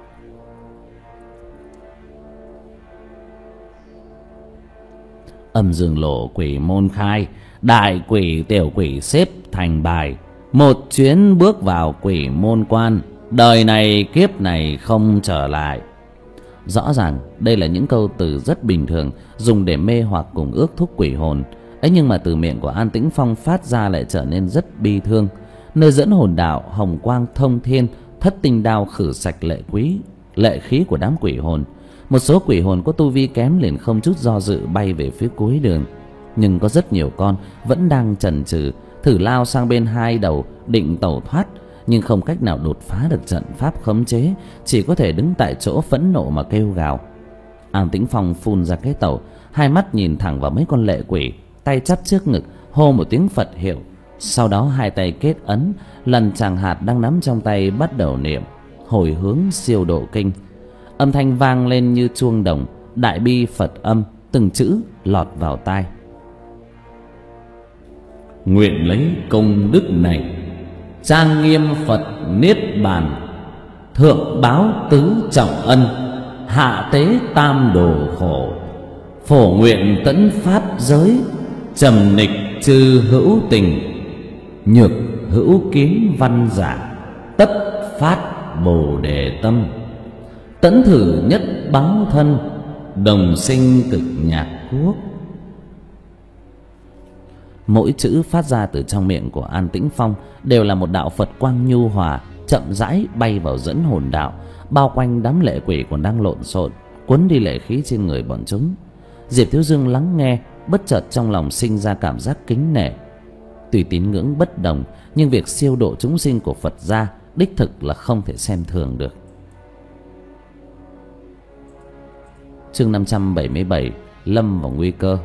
Âm dương lộ quỷ môn khai, đại quỷ tiểu quỷ xếp thành bài, một chuyến bước vào quỷ môn quan, đời này kiếp này không trở lại. Rõ ràng đây là những câu từ rất bình thường, dùng để mê hoặc cùng ước thúc quỷ hồn ấy, nhưng mà từ miệng của An Tĩnh Phong phát ra lại trở nên rất bi thương. Nơi dẫn hồn đạo, hồng quang thông thiên, thất tinh đao khử sạch lệ quý lệ khí của đám quỷ hồn. Một số quỷ hồn có tu vi kém liền không chút do dự bay về phía cuối đường, nhưng có rất nhiều con vẫn đang chần chừ, thử lao sang bên hai đầu định tẩu thoát, nhưng không cách nào đột phá được trận pháp khống chế, chỉ có thể đứng tại chỗ phẫn nộ mà kêu gào. An Tĩnh Phong phun ra cái tẩu, hai mắt nhìn thẳng vào mấy con lệ quỷ, tay chắp trước ngực hô một tiếng Phật hiệu. Sau đó hai tay kết ấn, lần tràng hạt đang nắm trong tay bắt đầu niệm hồi hướng siêu độ kinh. Âm thanh vang lên như chuông đồng, đại bi Phật âm, từng chữ lọt vào tai. Nguyện lấy công đức này trang nghiêm Phật niết bàn, thượng báo tứ trọng ân, hạ tế tam đồ khổ, phổ nguyện tấn pháp giới, trầm nịch trừ hữu tình, nhược hữu kiến văn giả, tất phát bồ đề tâm, tấn thử nhất báo thân, đồng sinh cực nhạc quốc. Mỗi chữ phát ra từ trong miệng của An Tĩnh Phong đều là một đạo Phật quang nhu hòa, chậm rãi bay vào dẫn hồn đạo, bao quanh đám lệ quỷ còn đang lộn xộn, cuốn đi lệ khí trên người bọn chúng. Diệp Thiếu Dương lắng nghe, bất chợt trong lòng sinh ra cảm giác kính nể. Tuy tín ngưỡng bất đồng, nhưng việc siêu độ chúng sinh của Phật gia đích thực là không thể xem thường được. Chương năm trăm bảy mươi bảy, lâm vào nguy cơ.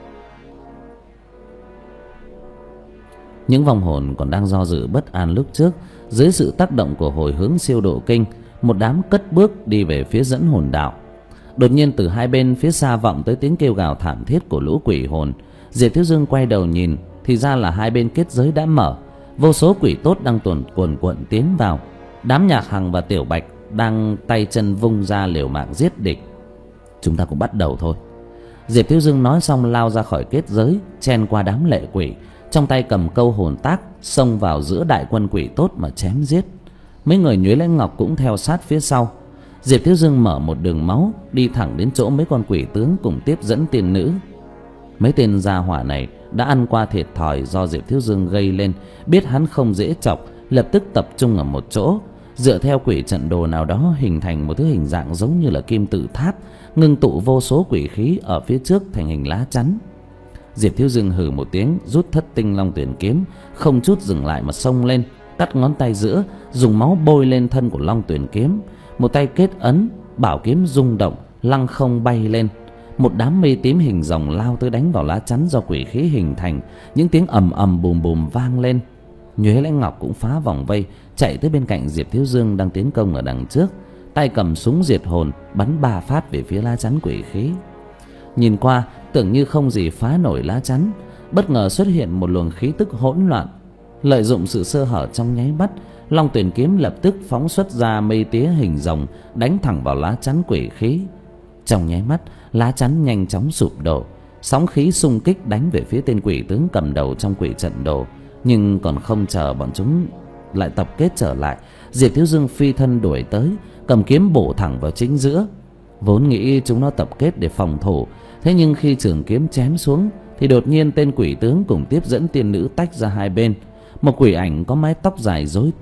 Những vong hồn còn đang do dự bất an lúc trước, dưới sự tác động của hồi hướng siêu độ kinh, một đám cất bước đi về phía dẫn hồn đạo. Đột nhiên từ hai bên phía xa vọng tới tiếng kêu gào thảm thiết của lũ quỷ hồn. Diệp Thiếu Dương quay đầu nhìn, thì ra là hai bên kết giới đã mở, vô số quỷ tốt đang tuồn cuồn cuộn tiến vào. Đám Nhạc Hằng và Tiểu Bạch đang tay chân vung ra liều mạng giết địch. Chúng ta cũng bắt đầu thôi. Diệp Thiếu Dương nói xong lao ra khỏi kết giới, chen qua đám lệ quỷ, trong tay cầm câu hồn tác, xông vào giữa đại quân quỷ tốt mà chém giết. Mấy người Nhuế Lãnh Ngọc cũng theo sát phía sau. Diệp Thiếu Dương mở một đường máu, đi thẳng đến chỗ mấy con quỷ tướng cùng tiếp dẫn tiên nữ. Mấy tên gia hỏa này đã ăn qua thiệt thòi do Diệp Thiếu Dương gây lên, biết hắn không dễ chọc, lập tức tập trung ở một chỗ, dựa theo quỷ trận đồ nào đó hình thành một thứ hình dạng giống như là kim tự tháp, ngưng tụ vô số quỷ khí ở phía trước thành hình lá chắn. Diệp Thiếu Dương hừ một tiếng, rút thất tinh long tuyển kiếm, không chút dừng lại mà xông lên, cắt ngón tay giữa, dùng máu bôi lên thân của long tuyển kiếm, một tay kết ấn, bảo kiếm rung động, lăng không bay lên. Một đám mây tím hình rồng lao tới đánh vào lá chắn do quỷ khí hình thành, những tiếng ầm ầm bùm bùm vang lên. Nhuế Lãnh Ngọc cũng phá vòng vây, chạy tới bên cạnh Diệp Thiếu Dương đang tiến công ở đằng trước, tay cầm súng diệt hồn, bắn ba phát về phía lá chắn quỷ khí. Nhìn qua tưởng như không gì phá nổi lá chắn, bất ngờ xuất hiện một luồng khí tức hỗn loạn. Lợi dụng sự sơ hở trong nháy mắt, long tuyển kiếm lập tức phóng xuất ra mây tía hình rồng, đánh thẳng vào lá chắn quỷ khí. Trong nháy mắt, lá chắn nhanh chóng sụp đổ, sóng khí xung kích đánh về phía tên quỷ tướng cầm đầu trong quỷ trận đồ. Nhưng còn không chờ bọn chúng lại tập kết trở lại, Diệp Thiếu Dương phi thân đuổi tới, cầm kiếm bổ thẳng vào chính giữa. Vốn nghĩ chúng nó tập kết để phòng thủ, thế nhưng khi trường kiếm chém xuống thì đột nhiên tên quỷ tướng cùng tiếp dẫn tiên nữ tách ra hai bên. Một quỷ ảnh có mái tóc dài rối tung,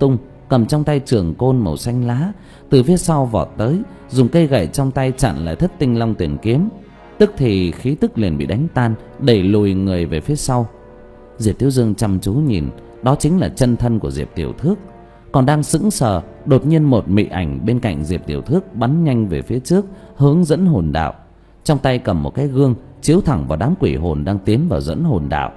cầm trong tay trường côn màu xanh lá, từ phía sau vọt tới, dùng cây gậy trong tay chặn lại Thất Tinh Long Tuyển kiếm. Tức thì khí tức liền bị đánh tan, đẩy lùi người về phía sau. Diệp Thiếu Dương chăm chú nhìn, đó chính là chân thân của Diệp Tiểu Thước. Còn đang sững sờ, đột nhiên một mị ảnh bên cạnh Diệp Tiểu Thước bắn nhanh về phía trước, hướng dẫn hồn đạo. Trong tay cầm một cái gương chiếu thẳng vào đám quỷ hồn đang tiến vào dẫn hồn đạo.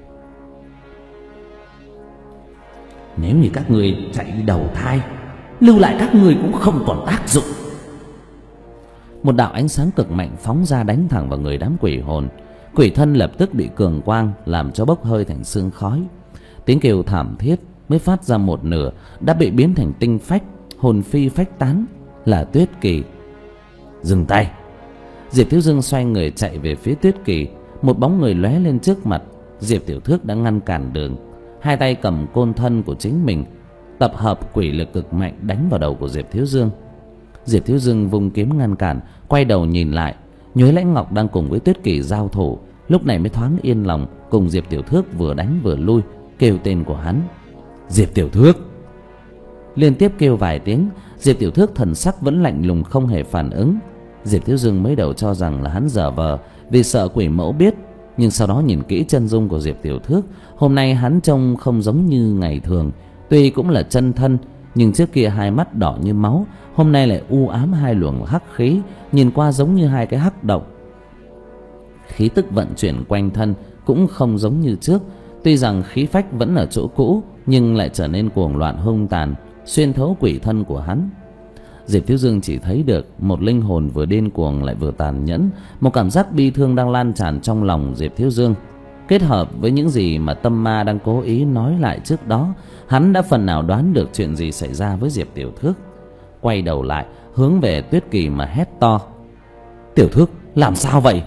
Nếu như các người chạy đi đầu thai, lưu lại các người cũng không còn tác dụng. Một đạo ánh sáng cực mạnh phóng ra đánh thẳng vào người đám quỷ hồn. Quỷ thân lập tức bị cường quang làm cho bốc hơi thành sương khói. Tiếng kêu thảm thiết mới phát ra một nửa đã bị biến thành tinh phách, hồn phi phách tán. Là Tuyết Kỳ. Dừng tay. Diệp Thiếu Dương xoay người chạy về phía Tuyết Kỳ. Một bóng người lóe lên trước mặt. Diệp Tiểu Thước đã ngăn cản đường, hai tay cầm côn thân của chính mình, tập hợp quỷ lực cực mạnh đánh vào đầu của Diệp Thiếu Dương. Diệp Thiếu Dương vung kiếm ngăn cản, quay đầu nhìn lại, Nhuế Lãnh Ngọc đang cùng với Tuyết Kỳ giao thủ, lúc này mới thoáng yên lòng, cùng Diệp Tiểu Thước vừa đánh vừa lui, kêu tên của hắn. Diệp Tiểu Thước. Liên tiếp kêu vài tiếng, Diệp Tiểu Thước thần sắc vẫn lạnh lùng không hề phản ứng. Diệp Thiếu Dương mới đầu cho rằng là hắn giở vờ vì sợ quỷ mẫu biết, nhưng sau đó nhìn kỹ chân dung của Diệp Tiểu Thước, hôm nay hắn trông không giống như ngày thường. Tuy cũng là chân thân, nhưng trước kia hai mắt đỏ như máu, hôm nay lại u ám hai luồng hắc khí, nhìn qua giống như hai cái hắc động. Khí tức vận chuyển quanh thân cũng không giống như trước, tuy rằng khí phách vẫn ở chỗ cũ, nhưng lại trở nên cuồng loạn hung tàn, xuyên thấu quỷ thân của hắn. Diệp Thiếu Dương chỉ thấy được một linh hồn vừa điên cuồng lại vừa tàn nhẫn, một cảm giác bi thương đang lan tràn trong lòng Diệp Thiếu Dương. Kết hợp với những gì mà tâm ma đang cố ý nói lại trước đó, hắn đã phần nào đoán được chuyện gì xảy ra với Diệp Tiểu Thước. Quay đầu lại hướng về Tuyết Kỳ mà hét to: Tiểu Thước, làm sao vậy?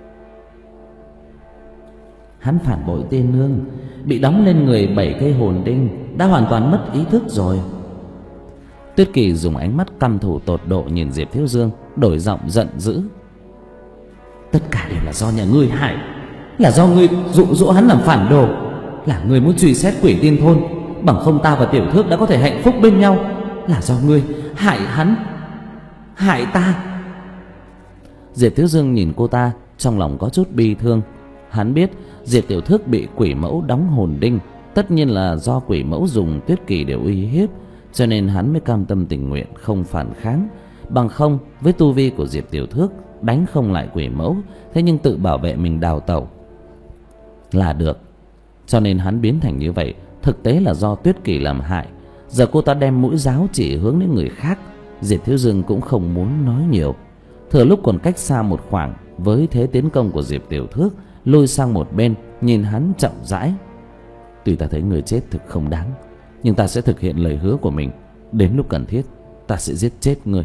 Hắn phản bội tiên nương, bị đóng lên người bảy cây hồn đinh, đã hoàn toàn mất ý thức rồi. Tuyết Kỳ dùng ánh mắt căm thù tột độ nhìn Diệp Thiếu Dương, đổi giọng giận dữ: Tất cả đều là do nhà ngươi hại, là do ngươi dụ dỗ hắn làm phản đồ, là ngươi muốn truy xét quỷ tiên thôn, bằng không ta và Tiểu Thước đã có thể hạnh phúc bên nhau. Là do ngươi hại hắn, hại ta. Diệp Thiếu Dương nhìn cô ta, trong lòng có chút bi thương. Hắn biết Diệp Tiểu Thước bị quỷ mẫu đóng hồn đinh, tất nhiên là do quỷ mẫu dùng Tuyết Kỳ để uy hiếp, cho nên hắn mới cam tâm tình nguyện không phản kháng. Bằng không, với tu vi của Diệp Tiểu Thước, đánh không lại quỷ mẫu, thế nhưng tự bảo vệ mình đào tẩu là được. Cho nên hắn biến thành như vậy, thực tế là do Tuyết Kỳ làm hại. Giờ cô ta đem mũi giáo chỉ hướng đến người khác, Diệp Thiếu Dương cũng không muốn nói nhiều. Thừa lúc còn cách xa một khoảng, với thế tiến công của Diệp Tiểu Thước, lùi sang một bên, nhìn hắn chậm rãi: Tuy ta thấy người chết thực không đáng, nhưng ta sẽ thực hiện lời hứa của mình. Đến lúc cần thiết, ta sẽ giết chết ngươi.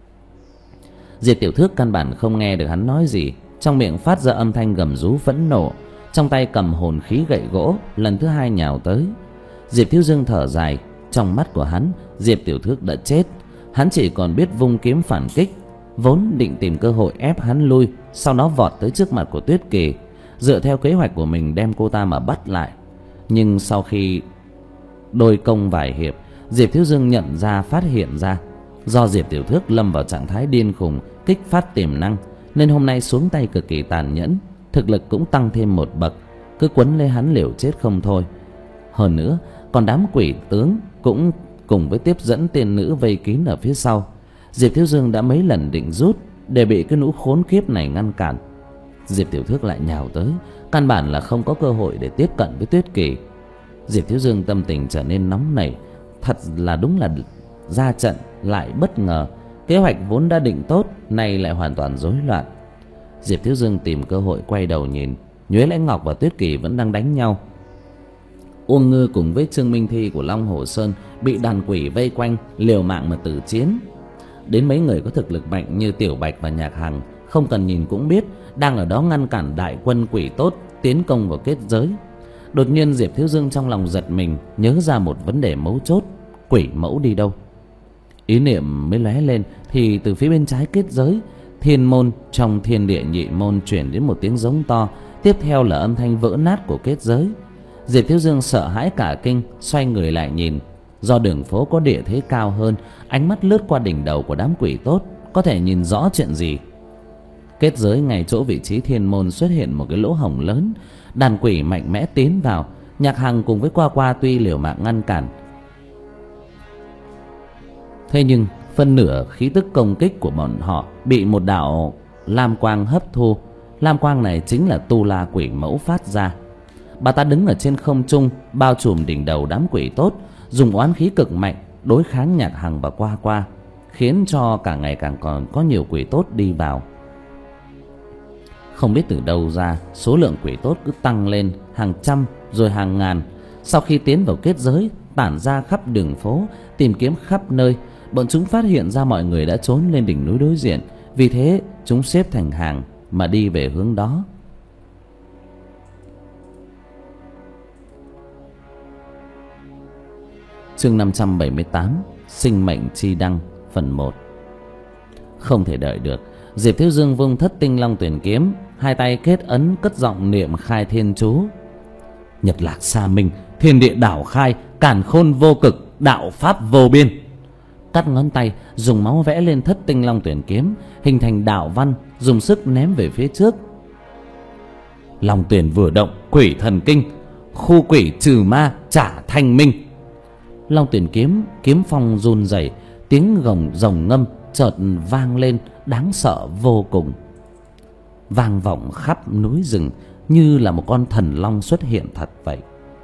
Diệp Tiểu Thước căn bản không nghe được hắn nói gì, trong miệng phát ra âm thanh gầm rú phẫn nộ, trong tay cầm hồn khí gậy gỗ, lần thứ hai nhào tới. Diệp Thiếu Dương thở dài, trong mắt của hắn, Diệp Tiểu Thước đã chết. Hắn chỉ còn biết vung kiếm phản kích, vốn định tìm cơ hội ép hắn lui, sau đó vọt tới trước mặt của Tuyết Kỳ, dựa theo kế hoạch của mình đem cô ta mà bắt lại. Nhưng sau khi đôi công vài hiệp, Diệp Thiếu Dương nhận ra, phát hiện ra do Diệp Tiểu Thước lâm vào trạng thái điên khùng, kích phát tiềm năng, nên hôm nay xuống tay cực kỳ tàn nhẫn, thực lực cũng tăng thêm một bậc, cứ quấn lấy hắn liều chết không thôi. Hơn nữa, còn đám quỷ tướng cũng cùng với tiếp dẫn tiên nữ vây kín ở phía sau. Diệp Thiếu Dương đã mấy lần định rút, để bị cái lũ khốn kiếp này ngăn cản. Diệp Tiểu Thước lại nhào tới, căn bản là không có cơ hội để tiếp cận với Tuyết Kỳ. Diệp Thiếu Dương tâm tình trở nên nóng nảy, thật là đúng là ra trận lại bất ngờ, kế hoạch vốn đã định tốt nay lại hoàn toàn rối loạn. Diệp Thiếu Dương tìm cơ hội quay đầu nhìn, Nhuế Lãnh Ngọc và Tuyết Kỳ vẫn đang đánh nhau. Uông Ngư cùng với Trương Minh Thi của Long Hồ Sơn bị đàn quỷ vây quanh, liều mạng mà tử chiến. Đến mấy người có thực lực mạnh như Tiểu Bạch và Nhạc Hằng, không cần nhìn cũng biết đang ở đó ngăn cản đại quân quỷ tốt tiến công vào kết giới. Đột nhiên Diệp Thiếu Dương trong lòng giật mình, nhớ ra một vấn đề mấu chốt: quỷ mẫu đi đâu? Ý niệm mới lóe lên thì từ phía bên trái kết giới, thiên môn trong thiên địa nhị môn truyền đến một tiếng giống to, tiếp theo là âm thanh vỡ nát của kết giới. Diệp Thiếu Dương sợ hãi cả kinh, xoay người lại nhìn, Do đường phố có địa thế cao hơn, ánh mắt lướt qua đỉnh đầu của đám quỷ tốt, có thể nhìn rõ chuyện gì. Kết giới ngay chỗ vị trí thiên môn xuất hiện một cái lỗ hổng lớn. Đàn quỷ mạnh mẽ tiến vào. Nhạc Hằng cùng với Qua Qua tuy liều mạng ngăn cản, thế nhưng phân nửa khí tức công kích của bọn họ bị một đạo lam quang hấp thu. Lam quang này chính là tu la quỷ mẫu phát ra. Bà ta đứng ở trên không trung, bao trùm đỉnh đầu đám quỷ tốt, dùng oán khí cực mạnh đối kháng Nhạc Hằng và Qua Qua, khiến cho càng ngày càng còn có nhiều quỷ tốt đi vào. Không biết từ đâu ra, số lượng quỷ tốt cứ tăng lên hàng trăm rồi hàng ngàn. Sau khi tiến vào kết giới, tản ra khắp đường phố, tìm kiếm khắp nơi. Bọn chúng phát hiện ra mọi người đã trốn lên đỉnh núi đối diện, vì thế chúng xếp thành hàng mà đi về hướng đó. Chương năm trăm bảy mươi tám, Sinh mệnh chi đăng, phần một. Không thể đợi được, Diệp Thiếu Dương vung Thất Tinh Long Tuyển kiếm, hai tay kết ấn cất giọng niệm khai thiên chú. Nhật lạc xa minh, thiên địa đảo khai, càn khôn vô cực, đạo pháp vô biên. Cắt ngón tay, dùng máu vẽ lên Thất Tinh Long Tuyển kiếm, hình thành đạo văn, dùng sức ném về phía trước. Long tuyển vừa động, quỷ thần kinh, khu quỷ trừ ma, trả thanh minh. Long tuyển kiếm, kiếm phong run rẩy, tiếng gồng rồng ngâm chợt vang lên, đáng sợ vô cùng, vang vọng khắp núi rừng như là một con thần long xuất hiện thật vậy.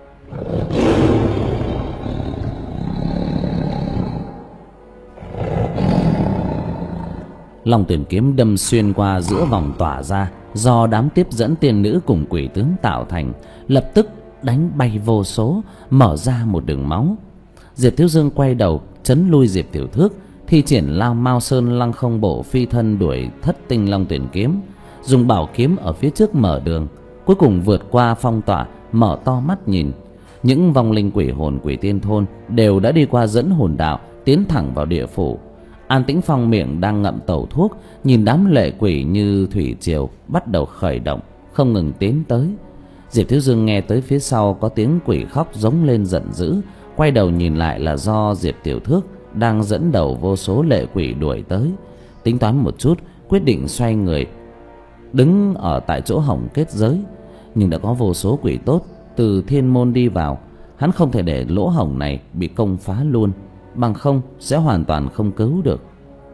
Long tuyển kiếm đâm xuyên qua giữa vòng tỏa ra do đám tiếp dẫn tiên nữ cùng quỷ tướng tạo thành, lập tức đánh bay vô số, mở ra một đường máu. Diệp Thiếu Dương quay đầu chấn lui Diệp Tiểu Thước, thi triển Lao Mao Sơn Lăng Không Bộ phi thân đuổi Thất Tinh Long Tuyển kiếm, dùng bảo kiếm ở phía trước mở đường, cuối cùng vượt qua phong tỏa, mở to mắt nhìn. Những vong linh quỷ hồn quỷ tiên thôn đều đã đi qua dẫn hồn đạo, tiến thẳng vào địa phủ. An Tĩnh Phong miệng đang ngậm tẩu thuốc, nhìn đám lệ quỷ như thủy triều bắt đầu khởi động, không ngừng tiến tới. Diệp Thiếu Dương nghe tới phía sau có tiếng quỷ khóc giống lên giận dữ, quay đầu nhìn lại là do Diệp Tiểu Thước đang dẫn đầu vô số lệ quỷ đuổi tới. Tính toán một chút, quyết định xoay người đứng ở tại chỗ hổng kết giới. Nhưng đã có vô số quỷ tốt từ thiên môn đi vào, hắn không thể để lỗ hổng này bị công phá luôn, bằng không sẽ hoàn toàn không cứu được.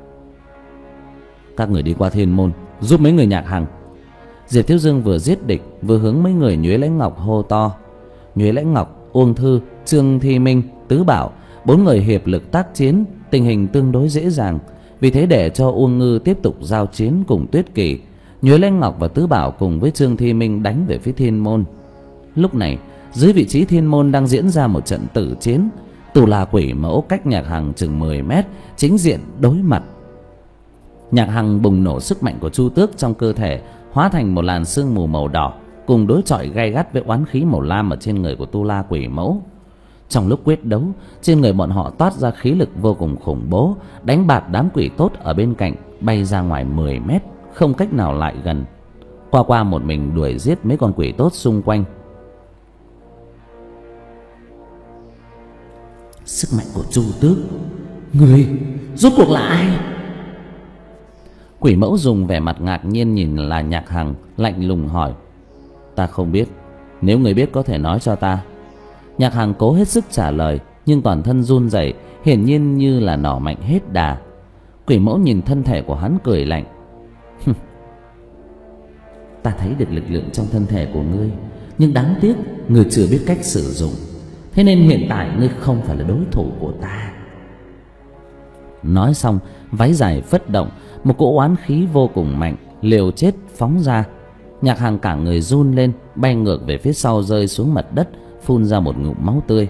Các người đi qua thiên môn giúp mấy người Nhạc Hằng. Diệp Thiếu Dương vừa giết địch vừa hướng mấy người Nhuế Lãnh Ngọc hô to. Nhuế Lãnh Ngọc, Uông Thư, Trương Thi Minh, Tứ Bảo, bốn người hiệp lực tác chiến, tình hình tương đối dễ dàng. Vì thế để cho Uông Ngư tiếp tục giao chiến cùng Tuyết Kỳ, Nhuế Lãnh Ngọc và Tứ Bảo cùng với Trương Thi Minh đánh về phía thiên môn. Lúc này dưới vị trí thiên môn đang diễn ra một trận tử chiến. Tù La quỷ mẫu cách Nhạc Hằng chừng mười mét, chính diện đối mặt. Nhạc Hằng bùng nổ sức mạnh của Chu Tước trong cơ thể, hóa thành một làn sương mù màu đỏ, cùng đối chọi gay gắt với oán khí màu lam ở trên người của Tu La quỷ mẫu. Trong lúc quyết đấu, trên người bọn họ toát ra khí lực vô cùng khủng bố, đánh bạt đám quỷ tốt ở bên cạnh bay ra ngoài mười mét, không cách nào lại gần. Qua Qua một mình đuổi giết mấy con quỷ tốt xung quanh. Sức mạnh của Chu Tước, người rốt cuộc là ai? Quỷ mẫu dùng vẻ mặt ngạc nhiên nhìn là Nhạc Hằng, lạnh lùng hỏi. Ta không biết, nếu người biết có thể nói cho ta. Nhạc Hằng cố hết sức trả lời, nhưng toàn thân run rẩy, hiển nhiên như là nỏ mạnh hết đà. Quỷ mẫu nhìn thân thể của hắn cười lạnh. Ta thấy được lực lượng trong thân thể của ngươi, nhưng đáng tiếc ngươi chưa biết cách sử dụng, thế nên hiện tại ngươi không phải là đối thủ của ta. Nói xong, váy dài phất động, một cỗ oán khí vô cùng mạnh liều chết phóng ra. Nhạc Hằng cả người run lên, bay ngược về phía sau, rơi xuống mặt đất, phun ra một ngụm máu tươi.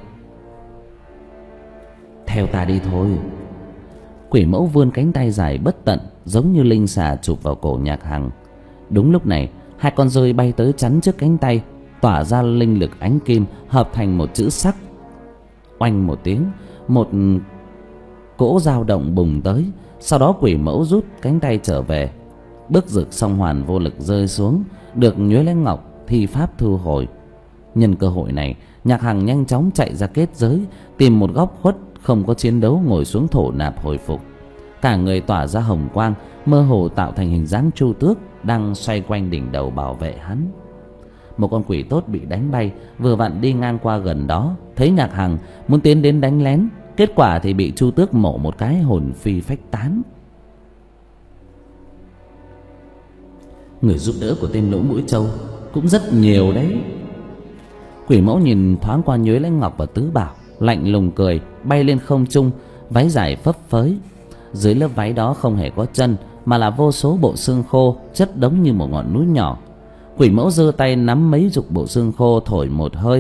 Theo ta đi thôi. Quỷ mẫu vươn cánh tay dài bất tận, giống như linh xà chụp vào cổ Nhạc Hằng. Đúng lúc này, hai con rơi bay tới chắn trước cánh tay, tỏa ra linh lực ánh kim, hợp thành một chữ sắc. Oanh một tiếng, một cỗ dao động bùng tới. Sau đó quỷ mẫu rút cánh tay trở về. Bức dược song hoàn vô lực rơi xuống, được Nhuế Lãnh Ngọc thi pháp thu hồi. Nhân cơ hội này, Nhạc Hằng nhanh chóng chạy ra kết giới, tìm một góc khuất không có chiến đấu ngồi xuống thổ nạp hồi phục. Cả người tỏa ra hồng quang, mơ hồ tạo thành hình dáng Chu Tước đang xoay quanh đỉnh đầu bảo vệ hắn. Một con quỷ tốt bị đánh bay vừa vặn đi ngang qua gần đó, thấy Nhạc Hằng muốn tiến đến đánh lén, kết quả thì bị Chu Tước mổ một cái hồn phi phách tán. Người giúp đỡ của tên Lỗ Mũi Trâu cũng rất nhiều đấy. Quỷ mẫu nhìn thoáng qua Nhuế Lãnh Ngọc và Tứ Bảo, lạnh lùng cười, bay lên không trung, váy dài phấp phới. Dưới lớp váy đó không hề có chân, mà là vô số bộ xương khô chất đống như một ngọn núi nhỏ. Quỷ mẫu giơ tay nắm mấy chục bộ xương khô, thổi một hơi,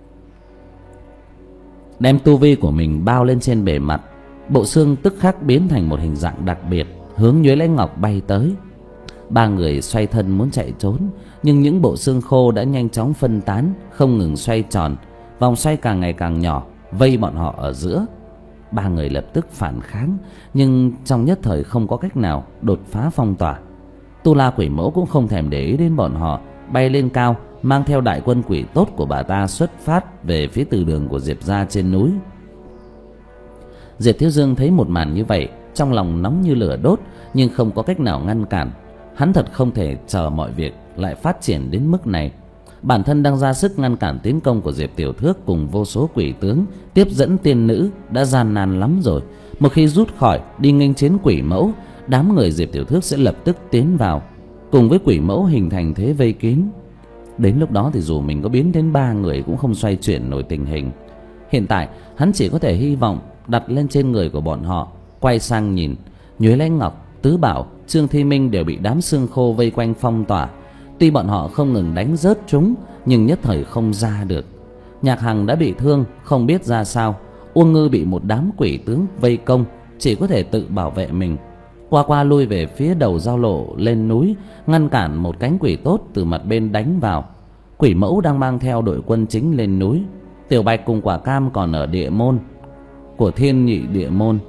đem tu vi của mình bao lên trên bề mặt. Bộ xương tức khắc biến thành một hình dạng đặc biệt, hướng Nhuế Lãnh Ngọc bay tới. Ba người xoay thân muốn chạy trốn, nhưng những bộ xương khô đã nhanh chóng phân tán, không ngừng xoay tròn, vòng xoay càng ngày càng nhỏ, vây bọn họ ở giữa. Ba người lập tức phản kháng, nhưng trong nhất thời không có cách nào đột phá phong tỏa. Tu La quỷ mẫu cũng không thèm để ý đến bọn họ, bay lên cao, mang theo đại quân quỷ tốt của bà ta xuất phát về phía từ đường của Diệp gia trên núi. Diệp Thiếu Dương thấy một màn như vậy, trong lòng nóng như lửa đốt, nhưng không có cách nào ngăn cản. Hắn thật không thể chờ mọi việc lại phát triển đến mức này. Bản thân đang ra sức ngăn cản tiến công của Diệp Tiểu Thước cùng vô số quỷ tướng tiếp dẫn tiên nữ đã gian nan lắm rồi. Một khi rút khỏi đi nghênh chiến quỷ mẫu, đám người Diệp Tiểu Thước sẽ lập tức tiến vào, cùng với quỷ mẫu hình thành thế vây kín. Đến lúc đó thì dù mình có biến đến ba người cũng không xoay chuyển nổi tình hình. Hiện tại hắn chỉ có thể hy vọng đặt lên trên người của bọn họ. Quay sang nhìn, Nhuế Lãnh Ngọc, Tứ Bảo, Trương Thi Minh đều bị đám xương khô vây quanh phong tỏa. Tuy bọn họ không ngừng đánh rớt chúng, nhưng nhất thời không ra được. Nhạc Hằng đã bị thương, không biết ra sao. Uông Ngư bị một đám quỷ tướng vây công, chỉ có thể tự bảo vệ mình. Qua qua lui về phía đầu giao lộ lên núi, ngăn cản một cánh quỷ tốt từ mặt bên đánh vào. Quỷ mẫu đang mang theo đội quân chính lên núi. Tiểu Bạch cùng Quả Cam còn ở địa môn của Thiên Nhị Địa Môn.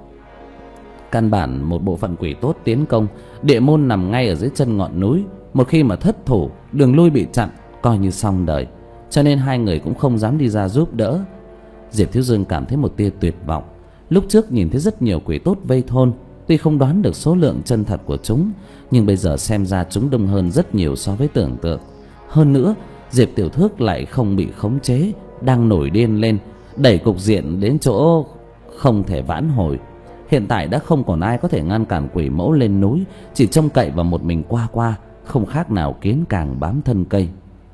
Căn bản một bộ phận quỷ tốt tiến công, địa môn nằm ngay ở dưới chân ngọn núi. Một khi mà thất thủ, đường lui bị chặn, coi như xong đời. Cho nên hai người cũng không dám đi ra giúp đỡ. Diệp Thiếu Dương cảm thấy một tia tuyệt vọng. Lúc trước nhìn thấy rất nhiều quỷ tốt vây thôn, tuy không đoán được số lượng chân thật của chúng, nhưng bây giờ xem ra chúng đông hơn rất nhiều so với tưởng tượng. Hơn nữa, Diệp Tiểu Thước lại không bị khống chế, đang nổi điên lên, đẩy cục diện đến chỗ không thể vãn hồi. Hiện tại đã không còn ai có thể ngăn cản quỷ mẫu lên núi, chỉ trông cậy vào một mình Qua Qua, không khác nào kiến càng bám thân cây.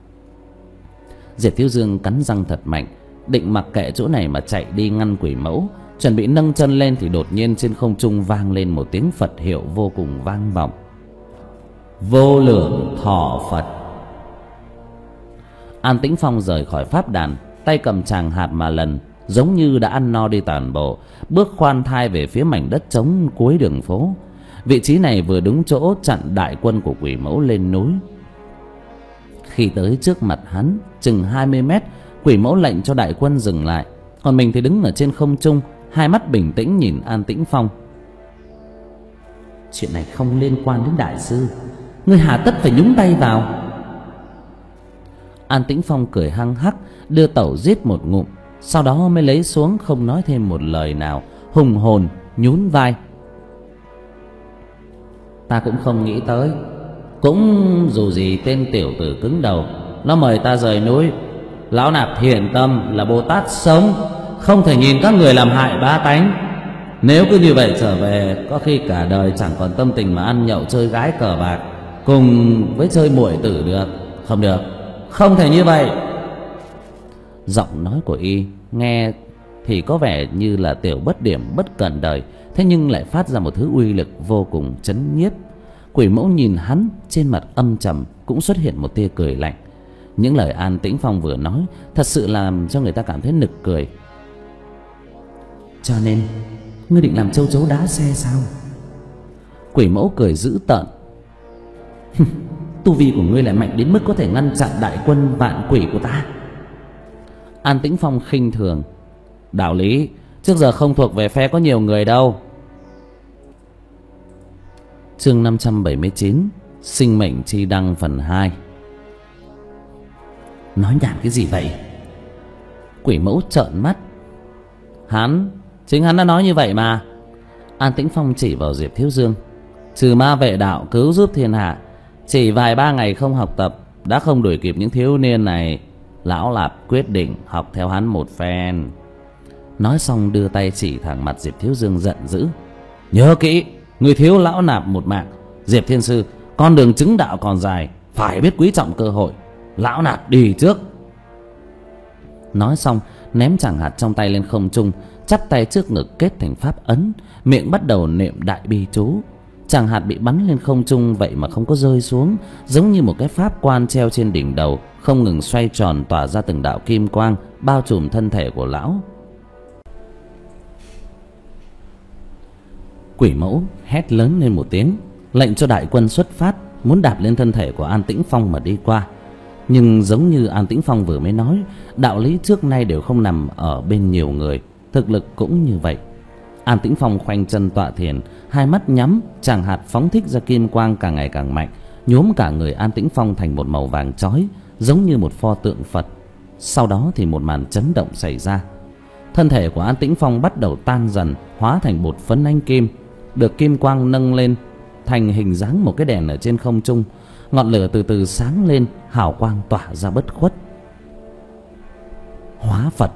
Diệp Thiếu Dương cắn răng thật mạnh, định mặc kệ chỗ này mà chạy đi ngăn quỷ mẫu. Chuẩn bị nâng chân lên thì đột nhiên trên không trung vang lên một tiếng Phật hiệu vô cùng vang vọng: Vô lượng thọ Phật. An Tĩnh Phong rời khỏi pháp đàn, tay cầm tràng hạt mà lần, giống như đã ăn no đi toàn bộ, bước khoan thai về phía mảnh đất trống cuối đường phố. Vị trí này vừa đúng chỗ chặn đại quân của quỷ mẫu lên núi. Khi tới trước mặt hắn chừng hai mươi mét, quỷ mẫu lệnh cho đại quân dừng lại, còn mình thì đứng ở trên không trung, hai mắt bình tĩnh nhìn An Tĩnh Phong. Chuyện này không liên quan đến đại sư, ngươi hà tất phải nhúng tay vào. An Tĩnh Phong cười hăng hắc, đưa tẩu giết một ngụm, sau đó mới lấy xuống, không nói thêm một lời nào, hùng hồn nhún vai. Ta cũng không nghĩ tới, cũng dù gì tên tiểu tử cứng đầu nó mời ta rời núi. Lão nạp thiện tâm là Bồ Tát sống, không thể nhìn các người làm hại bá tánh. Nếu cứ như vậy trở về, có khi cả đời chẳng còn tâm tình mà ăn nhậu chơi gái cờ bạc cùng với chơi muội tử được. Không được, không thể như vậy. Giọng nói của y nghe thì có vẻ như là tiểu bất điểm bất cẩn đời, thế nhưng lại phát ra một thứ uy lực vô cùng chấn nhiếp. Quỷ mẫu nhìn hắn, trên mặt âm trầm cũng xuất hiện một tia cười lạnh. Những lời An Tĩnh Phong vừa nói thật sự làm cho người ta cảm thấy nực cười. Cho nên ngươi định làm châu chấu đá xe sao? Quỷ mẫu cười dữ tợn. Tu vi của ngươi lại mạnh đến mức có thể ngăn chặn đại quân vạn quỷ của ta? An Tĩnh Phong khinh thường. Đạo lý trước giờ không thuộc về phe có nhiều người đâu. Chương năm trăm bảy mươi chín, Sinh mệnh chi đăng phần hai. Nói nhảm cái gì vậy? Quỷ mẫu trợn mắt. Hắn Chính hắn đã nói như vậy mà. An Tĩnh Phong chỉ vào Diệp Thiếu Dương. Trừ ma vệ đạo cứu giúp thiên hạ, chỉ vài ba ngày không học tập đã không đuổi kịp những thiếu niên này. Lão Lạp quyết định học theo hắn một phen. Nói xong đưa tay chỉ thẳng mặt Diệp Thiếu Dương giận dữ. Nhớ kỹ, người thiếu lão nạp một mạng. Diệp Thiên Sư, con đường chứng đạo còn dài, phải biết quý trọng cơ hội. Lão nạp đi trước. Nói xong ném chàng hạt trong tay lên không trung, chắp tay trước ngực kết thành pháp ấn, miệng bắt đầu niệm đại bi chú. Chàng hạt bị bắn lên không trung vậy mà không có rơi xuống, giống như một cái pháp quan treo trên đỉnh đầu, không ngừng xoay tròn tỏa ra từng đạo kim quang bao trùm thân thể của lão. Quỷ Mẫu hét lớn lên một tiếng, lệnh cho đại quân xuất phát, muốn đạp lên thân thể của An Tĩnh Phong mà đi qua. Nhưng giống như An Tĩnh Phong vừa mới nói, đạo lý trước nay đều không nằm ở bên nhiều người, thực lực cũng như vậy. An Tĩnh Phong khoanh chân tọa thiền, hai mắt nhắm, chàng hạt phóng thích ra kim quang càng ngày càng mạnh, nhuốm cả người An Tĩnh Phong thành một màu vàng chói, giống như một pho tượng Phật. Sau đó thì một màn chấn động xảy ra. Thân thể của An Tĩnh Phong bắt đầu tan dần, hóa thành bột phấn ánh kim, được kim quang nâng lên thành hình dáng một cái đèn ở trên không trung. Ngọn lửa từ từ sáng lên, hào quang tỏa ra bất khuất. Hóa Phật.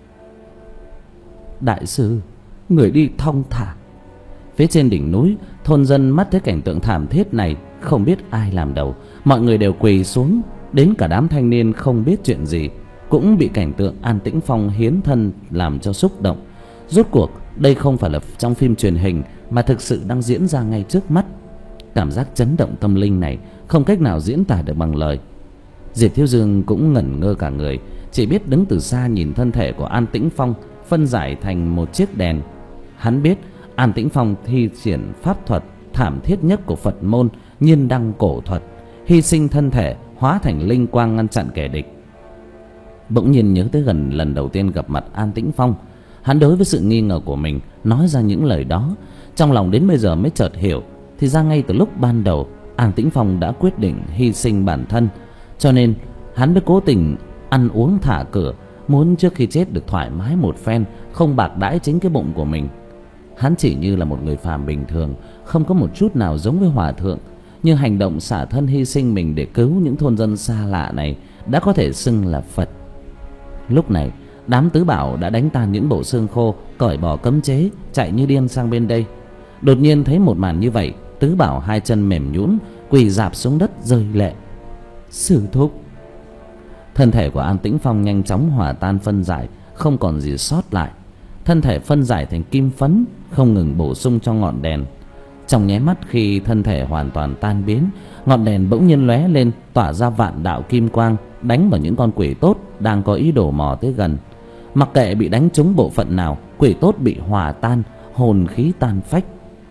Đại sư, người đi thong thả. Phía trên đỉnh núi, thôn dân mắt thấy cảnh tượng thảm thiết này, không biết ai làm đầu. Mọi người đều quỳ xuống, đến cả đám thanh niên không biết chuyện gì cũng bị cảnh tượng An Tĩnh Phong hiến thân làm cho xúc động. Rốt cuộc đây không phải là trong phim truyền hình, mà thực sự đang diễn ra ngay trước mắt. Cảm giác chấn động tâm linh này không cách nào diễn tả được bằng lời. Diệp Thiếu Dương cũng ngẩn ngơ cả người, chỉ biết đứng từ xa nhìn thân thể của An Tĩnh Phong phân giải thành một chiếc đèn. Hắn biết An Tĩnh Phong thi triển pháp thuật thảm thiết nhất của Phật môn Nhiên Đăng cổ thuật, hy sinh thân thể hóa thành linh quang ngăn chặn kẻ địch. Bỗng nhiên nhớ tới gần lần đầu tiên gặp mặt An Tĩnh Phong, hắn đối với sự nghi ngờ của mình nói ra những lời đó. Trong lòng đến bây giờ mới chợt hiểu, thì ra ngay từ lúc ban đầu An Tĩnh Phong đã quyết định hy sinh bản thân, cho nên hắn mới cố tình ăn uống thả cửa, muốn trước khi chết được thoải mái một phen, không bạc đãi chính cái bụng của mình. Hắn chỉ như là một người phàm bình thường, không có một chút nào giống với hòa thượng, nhưng hành động xả thân hy sinh mình để cứu những thôn dân xa lạ này đã có thể xưng là Phật. Lúc này đám tứ bảo đã đánh tan những bộ xương khô, cởi bỏ cấm chế, chạy như điên sang bên đây. Đột nhiên thấy một màn như vậy, tứ bảo hai chân mềm nhũn, quỳ rạp xuống đất rơi lệ. Sư thúc. Thân thể của An Tĩnh Phong nhanh chóng hòa tan phân giải, không còn gì sót lại. Thân thể phân giải thành kim phấn, không ngừng bổ sung cho ngọn đèn. Trong nháy mắt khi thân thể hoàn toàn tan biến, ngọn đèn bỗng nhiên lóe lên, tỏa ra vạn đạo kim quang, đánh vào những con quỷ tốt đang có ý đồ mò tới gần. Mặc kệ bị đánh trúng bộ phận nào, quỷ tốt bị hòa tan, hồn khí tan phách.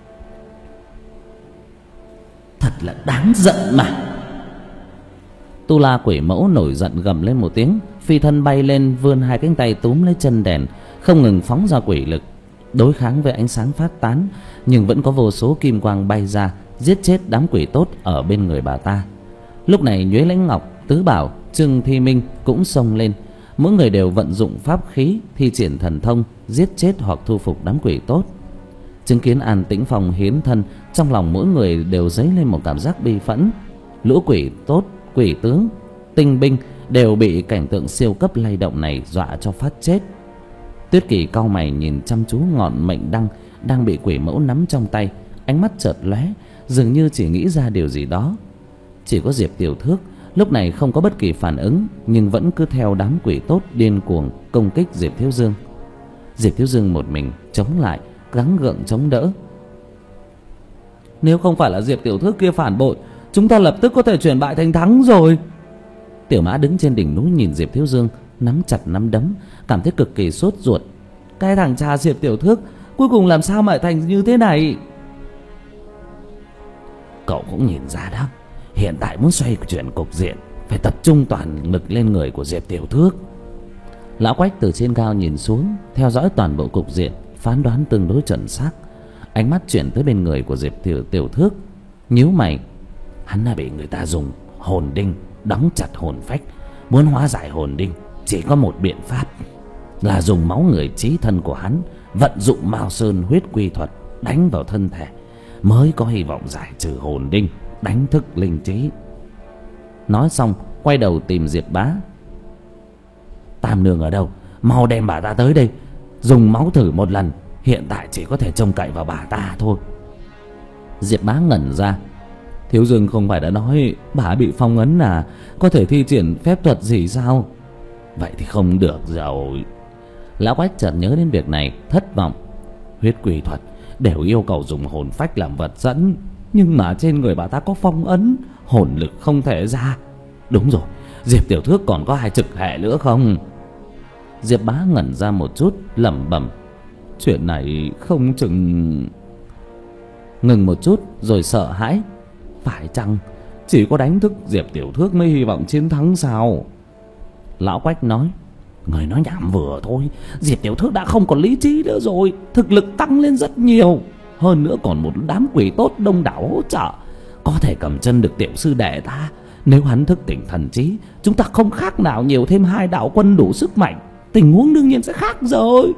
Thật là đáng giận mà. Tu La Quỷ Mẫu nổi giận gầm lên một tiếng, phi thân bay lên, vươn hai cánh tay túm lấy chân đèn, không ngừng phóng ra quỷ lực, đối kháng với ánh sáng phát tán, nhưng vẫn có vô số kim quang bay ra, giết chết đám quỷ tốt ở bên người bà ta. Lúc này Nhuế Lãnh Ngọc, Tứ Bảo, Trương Thi Minh cũng xông lên, mỗi người đều vận dụng pháp khí, thi triển thần thông, giết chết hoặc thu phục đám quỷ tốt. Chứng kiến An Tĩnh Phong hiến thân, trong lòng mỗi người đều dấy lên một cảm giác bi phẫn. Lũ quỷ tốt, quỷ tướng, tinh binh đều bị cảnh tượng siêu cấp lay động này dọa cho phát chết. Tuyết Kỳ cau mày nhìn chăm chú ngọn mệnh đăng đang bị Quỷ Mẫu nắm trong tay, ánh mắt chợt lóe, dường như chỉ nghĩ ra điều gì đó. Chỉ có Diệp Tiểu Thước lúc này không có bất kỳ phản ứng, nhưng vẫn cứ theo đám quỷ tốt điên cuồng công kích Diệp Thiếu Dương. Diệp Thiếu Dương một mình chống lại, gắng gượng chống đỡ. Nếu không phải là Diệp Tiểu Thước kia phản bội, chúng ta lập tức có thể chuyển bại thành thắng rồi. Tiểu Mã đứng trên đỉnh núi nhìn Diệp Thiếu Dương nắm chặt nắm đấm, cảm thấy cực kỳ sốt ruột. Cái thằng cha Diệp Tiểu Thước cuối cùng làm sao mà thành như thế này? Cậu cũng nhìn ra đó, hiện tại muốn xoay chuyển cục diện phải tập trung toàn lực lên người của Diệp Tiểu Thước. Lão Quách từ trên cao nhìn xuống, theo dõi toàn bộ cục diện, phán đoán tương đối chuẩn xác. Ánh mắt chuyển tới bên người của Diệp Tiểu, Tiểu Thước, nhíu mày. Hắn đã bị người ta dùng hồn đinh đóng chặt hồn phách, muốn hóa giải hồn đinh chỉ có một biện pháp, là dùng máu người chí thân của hắn vận dụng Mao Sơn huyết quy thuật đánh vào thân thể, mới có hy vọng giải trừ hồn đinh, đánh thức linh trí. Nói xong quay đầu tìm Diệp Bá. Tam nương ở đâu? Mau đem bà ta tới đây, dùng máu thử một lần. Hiện tại chỉ có thể trông cậy vào bà ta thôi. Diệp Bá ngẩn ra. Thiếu Dương không phải đã nói bà bị phong ấn à? Có thể thi triển phép thuật gì sao? Vậy thì không được rồi. Lão Quách chợt nhớ đến việc này, thất vọng. Huyết quỷ thuật đều yêu cầu dùng hồn phách làm vật dẫn, nhưng mà trên người bà ta có phong ấn, hồn lực không thể ra. Đúng rồi, Diệp tiểu thước còn có hai trực hệ nữa không? Diệp Bá ngẩn ra một chút, lẩm bẩm. Chuyện này không chừng... Ngừng một chút rồi sợ hãi. Phải chăng chỉ có đánh thức Diệp tiểu thước mới hy vọng chiến thắng sao? Lão Quách nói. Người nói nhảm vừa thôi. Diệp tiểu thước đã không còn lý trí nữa rồi, thực lực tăng lên rất nhiều. Hơn nữa còn một đám quỷ tốt đông đảo hỗ trợ, có thể cầm chân được tiểu sư đệ ta. Nếu hắn thức tỉnh thần trí, chúng ta không khác nào nhiều thêm hai đạo quân đủ sức mạnh. Tình huống đương nhiên sẽ khác rồi.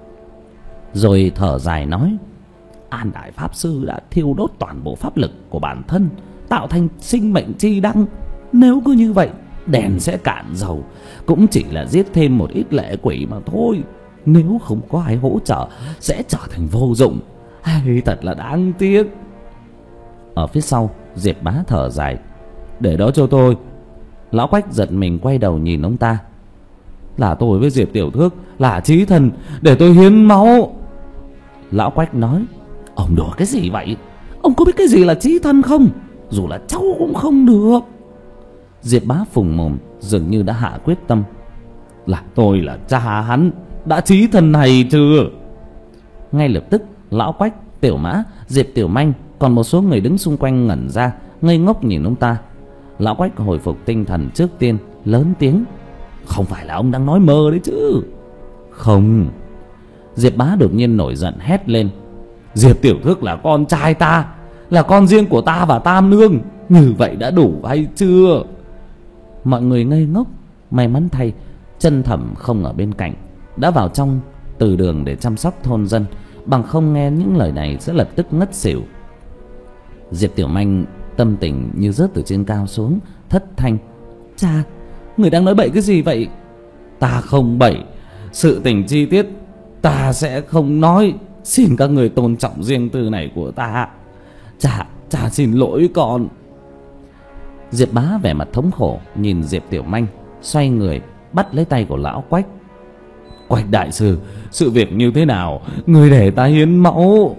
Rồi thở dài nói. An đại pháp sư đã thiêu đốt toàn bộ pháp lực của bản thân, tạo thành sinh mệnh chi đăng. Nếu cứ như vậy, đèn sẽ cạn dầu, cũng chỉ là giết thêm một ít lệ quỷ mà thôi. Nếu không có ai hỗ trợ, sẽ trở thành vô dụng. Hay thật là đáng tiếc. Ở phía sau, Diệp Bá thở dài. Để đó cho tôi. Lão Quách giật mình quay đầu nhìn ông ta. Là tôi với Diệp tiểu thước là chí thần, để tôi hiến máu. Lão Quách nói. Ông đùa cái gì vậy? Ông có biết cái gì là chí thân không? Dù là cháu cũng không được. Diệp Bá phùng mồm, dường như đã hạ quyết tâm. Là tôi là cha hắn, đã chí thân này chưa? Ngay lập tức Lão Quách, Tiểu Mã, Diệp Tiểu Manh, còn một số người đứng xung quanh ngẩn ra, ngây ngốc nhìn ông ta. Lão Quách hồi phục tinh thần trước tiên, lớn tiếng. Không phải là ông đang nói mơ đấy chứ? Không. Diệp Bá đột nhiên nổi giận hét lên. Diệp tiểu thước là con trai ta, là con riêng của ta và Tam nương. Như vậy đã đủ hay chưa? Mọi người ngây ngốc. May mắn thay, Chân Thẩm không ở bên cạnh, đã vào trong từ đường để chăm sóc thôn dân, bằng không nghe những lời này sẽ lập tức ngất xỉu. Diệp Tiểu Manh tâm tình như rớt từ trên cao xuống, thất thanh. Cha, người đang nói bậy cái gì vậy? Ta không bậy, sự tình chi tiết ta sẽ không nói. Xin các người tôn trọng riêng tư này của ta. Cha, cha xin lỗi con. Diệp Bá vẻ mặt thống khổ nhìn Diệp Tiểu Manh, xoay người bắt lấy tay của Lão Quách. Quách đại sư, sự việc như thế nào? Người để ta hiến máu.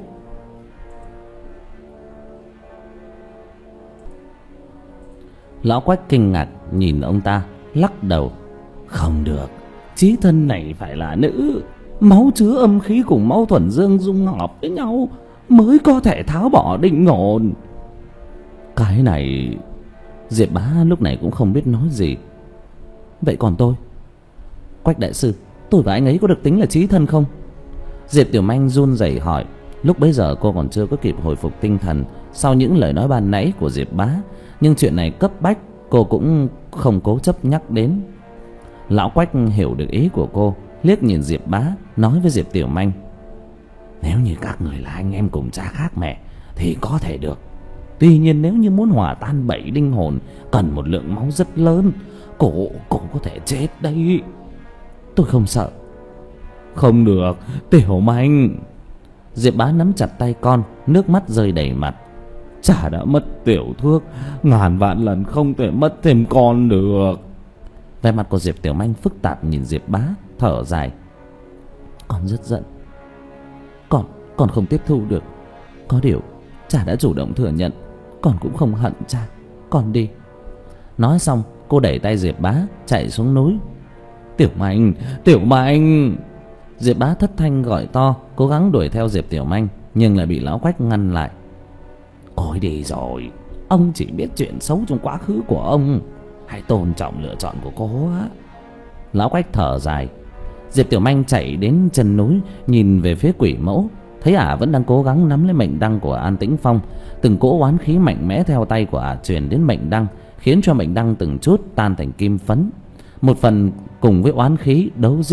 Lão Quách kinh ngạc nhìn ông ta, lắc đầu. Không được, chí thân này phải là nữ. Máu chứa âm khí cùng máu thuần dương dung hợp với nhau mới có thể tháo bỏ định hồn. Cái này... Diệp Bá lúc này cũng không biết nói gì. Vậy còn tôi? Quách đại sư, tôi và anh ấy có được tính là chí thân không? Diệp Tiểu Manh run rẩy hỏi. Lúc bấy giờ cô còn chưa có kịp hồi phục tinh thần sau những lời nói ban nãy của Diệp Bá, nhưng chuyện này cấp bách, cô cũng không cố chấp nhắc đến. Lão Quách hiểu được ý của cô, liếc nhìn Diệp Bá, nói với Diệp Tiểu Manh. Nếu như các người là anh em cùng cha khác mẹ thì có thể được. Tuy nhiên nếu như muốn hòa tan bảy linh hồn, cần một lượng máu rất lớn. Cổ, cổ có thể chết đấy. Tôi không sợ. Không được, Tiểu Manh. Diệp Bá nắm chặt tay con, nước mắt rơi đầy mặt. Cha đã mất tiểu thước, ngàn vạn lần không thể mất thêm con được. Vẻ mặt của Diệp Tiểu Manh phức tạp nhìn Diệp Bá, thở dài. Con rất giận. Con, con không tiếp thu được. Có điều, cha đã chủ động thừa nhận. Con cũng không hận cha. Con đi. Nói xong, cô đẩy tay Diệp Bá, chạy xuống núi. Tiểu Manh, Tiểu Manh. Diệp Bá thất thanh gọi to, cố gắng đuổi theo Diệp Tiểu Manh, nhưng lại bị Lão Quách ngăn lại. Cô ấy đi rồi. Ông chỉ biết chuyện xấu trong quá khứ của ông. Hãy tôn trọng lựa chọn của cô á. Lão Quách thở dài. Diệp Tiểu Manh chạy đến chân núi, nhìn về phía quỷ mẫu, thấy ả vẫn đang cố gắng nắm lấy mệnh đăng của An Tĩnh Phong. Từng cỗ oán khí mạnh mẽ theo tay của ả truyền đến mệnh đăng, khiến cho mệnh đăng từng chút tan thành kim phấn. Một phần cùng với oán khí đấu giết,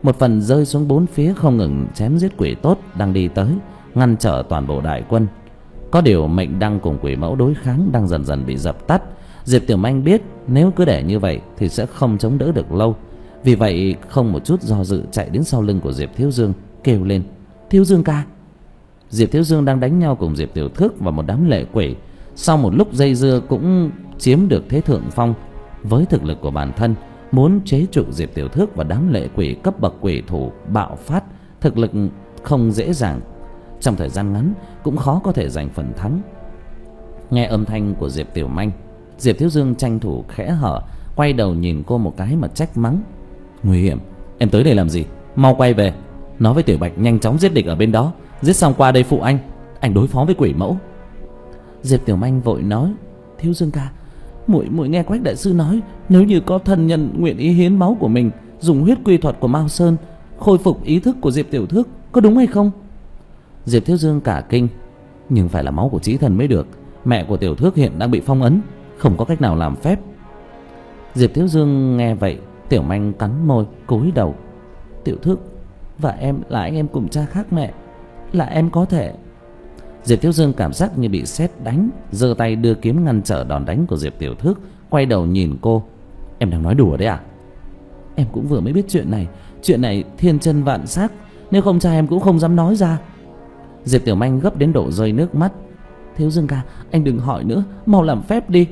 một phần rơi xuống bốn phía, không ngừng chém giết quỷ tốt đang đi tới, ngăn trở toàn bộ đại quân. Có điều mệnh đăng cùng quỷ mẫu đối kháng đang dần dần bị dập tắt. Diệp Tiểu Manh biết nếu cứ để như vậy thì sẽ không chống đỡ được lâu. Vì vậy không một chút do dự chạy đến sau lưng của Diệp Thiếu Dương, kêu lên: Thiếu Dương ca. Diệp Thiếu Dương đang đánh nhau cùng Diệp Tiểu Thước và một đám lệ quỷ. Sau một lúc dây dưa cũng chiếm được thế thượng phong. Với thực lực của bản thân, muốn chế trụ Diệp Tiểu Thước và đám lệ quỷ cấp bậc quỷ thủ bạo phát, thực lực không dễ dàng. Trong thời gian ngắn cũng khó có thể giành phần thắng. Nghe âm thanh của Diệp Tiểu Manh, Diệp Thiếu Dương tranh thủ khẽ hở, quay đầu nhìn cô một cái mà trách mắng: Nguy hiểm, em tới đây làm gì? Mau quay về, nói với Tiểu Bạch nhanh chóng giết địch ở bên đó, giết xong qua đây phụ anh, anh đối phó với quỷ mẫu. Diệp Tiểu Manh vội nói: Thiếu Dương ca, muội muội nghe Quách đại sư nói, nếu như có thân nhân nguyện ý hiến máu của mình, dùng huyết quy thuật của Mao Sơn khôi phục ý thức của Diệp Tiểu Thước, có đúng hay không? Diệp Thiếu Dương cả kinh: Nhưng phải là máu của chí thần mới được. Mẹ của Tiểu Thước hiện đang bị phong ấn, không có cách nào làm phép. Diệp Thiếu Dương nghe vậy, Tiểu Manh cắn môi cúi đầu: Tiểu Thước và em là anh em cùng cha khác mẹ, là em có thể. Diệp Thiếu Dương cảm giác như bị sét đánh, giơ tay đưa kiếm ngăn trở đòn đánh của Diệp Tiểu Thước, quay đầu nhìn cô: Em đang nói đùa đấy à? Em cũng vừa mới biết chuyện này, chuyện này thiên chân vạn xác, nếu không cha em cũng không dám nói ra. Diệp Tiểu Manh gấp đến độ rơi nước mắt: Thiếu Dương ca, anh đừng hỏi nữa, mau làm phép đi.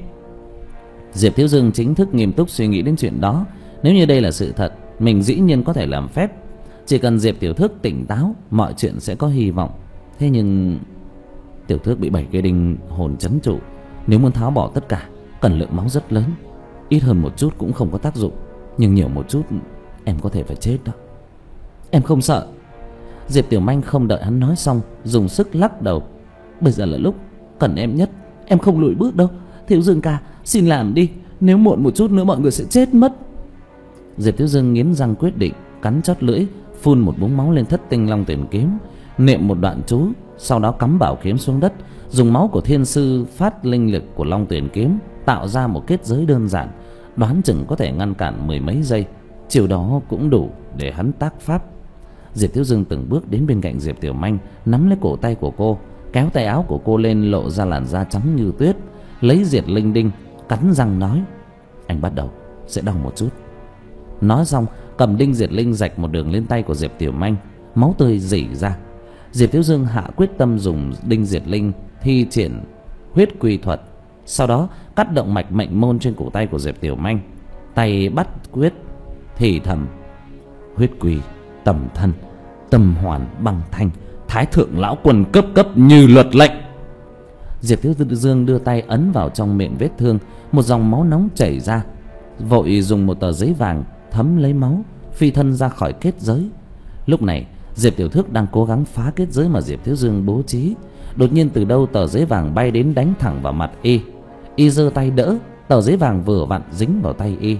Diệp Thiếu Dương chính thức nghiêm túc suy nghĩ đến chuyện đó. Nếu như đây là sự thật, mình dĩ nhiên có thể làm phép. Chỉ cần Diệp Tiểu Thước tỉnh táo, mọi chuyện sẽ có hy vọng. Thế nhưng Tiểu Thước bị bảy cây đinh hồn trấn trụ, nếu muốn tháo bỏ tất cả cần lượng máu rất lớn. Ít hơn một chút cũng không có tác dụng, nhưng nhiều một chút em có thể phải chết đó. Em không sợ. Diệp Tiểu Manh không đợi hắn nói xong, dùng sức lắc đầu: Bây giờ là lúc cần em nhất, em không lùi bước đâu. Thiếu Dương ca, xin làm đi, nếu muộn một chút nữa mọi người sẽ chết mất. Diệp Thiếu Dương nghiến răng quyết định, cắn chót lưỡi, phun một búng máu lên thất tinh long tuyển kiếm, niệm một đoạn chú, sau đó cắm bảo kiếm xuống đất, dùng máu của thiên sư phát linh lực của long tuyển kiếm tạo ra một kết giới đơn giản, đoán chừng có thể ngăn cản mười mấy giây. Chiều đó cũng đủ để hắn tác pháp. Diệp Thiếu Dương từng bước đến bên cạnh Diệp Tiểu Manh, nắm lấy cổ tay của cô, kéo tay áo của cô lên, lộ ra làn da trắng như tuyết, lấy diệt linh đinh, cắn răng nói: Anh bắt đầu sẽ đau một chút. Nói xong cầm đinh diệt linh rạch một đường lên tay của Diệp Tiểu Manh, máu tươi rỉ ra. Diệp Thiếu Dương hạ quyết tâm dùng đinh diệt linh thi triển huyết quy thuật, sau đó cắt động mạch mệnh môn trên cổ tay của Diệp Tiểu Manh, tay bắt quyết thì thầm: Huyết quy tầm thân, tâm hoàn băng thanh, thái thượng lão quân cấp cấp như luật lệnh. Diệp Thiếu Dương đưa tay ấn vào trong miệng vết thương, một dòng máu nóng chảy ra, vội dùng một tờ giấy vàng thấm lấy máu, phi thân ra khỏi kết giới. Lúc này Diệp Tiểu Thước đang cố gắng phá kết giới mà Diệp Thiếu Dương bố trí. Đột nhiên từ đâu tờ giấy vàng bay đến đánh thẳng vào mặt y. Y giơ tay đỡ, tờ giấy vàng vừa vặn dính vào tay y.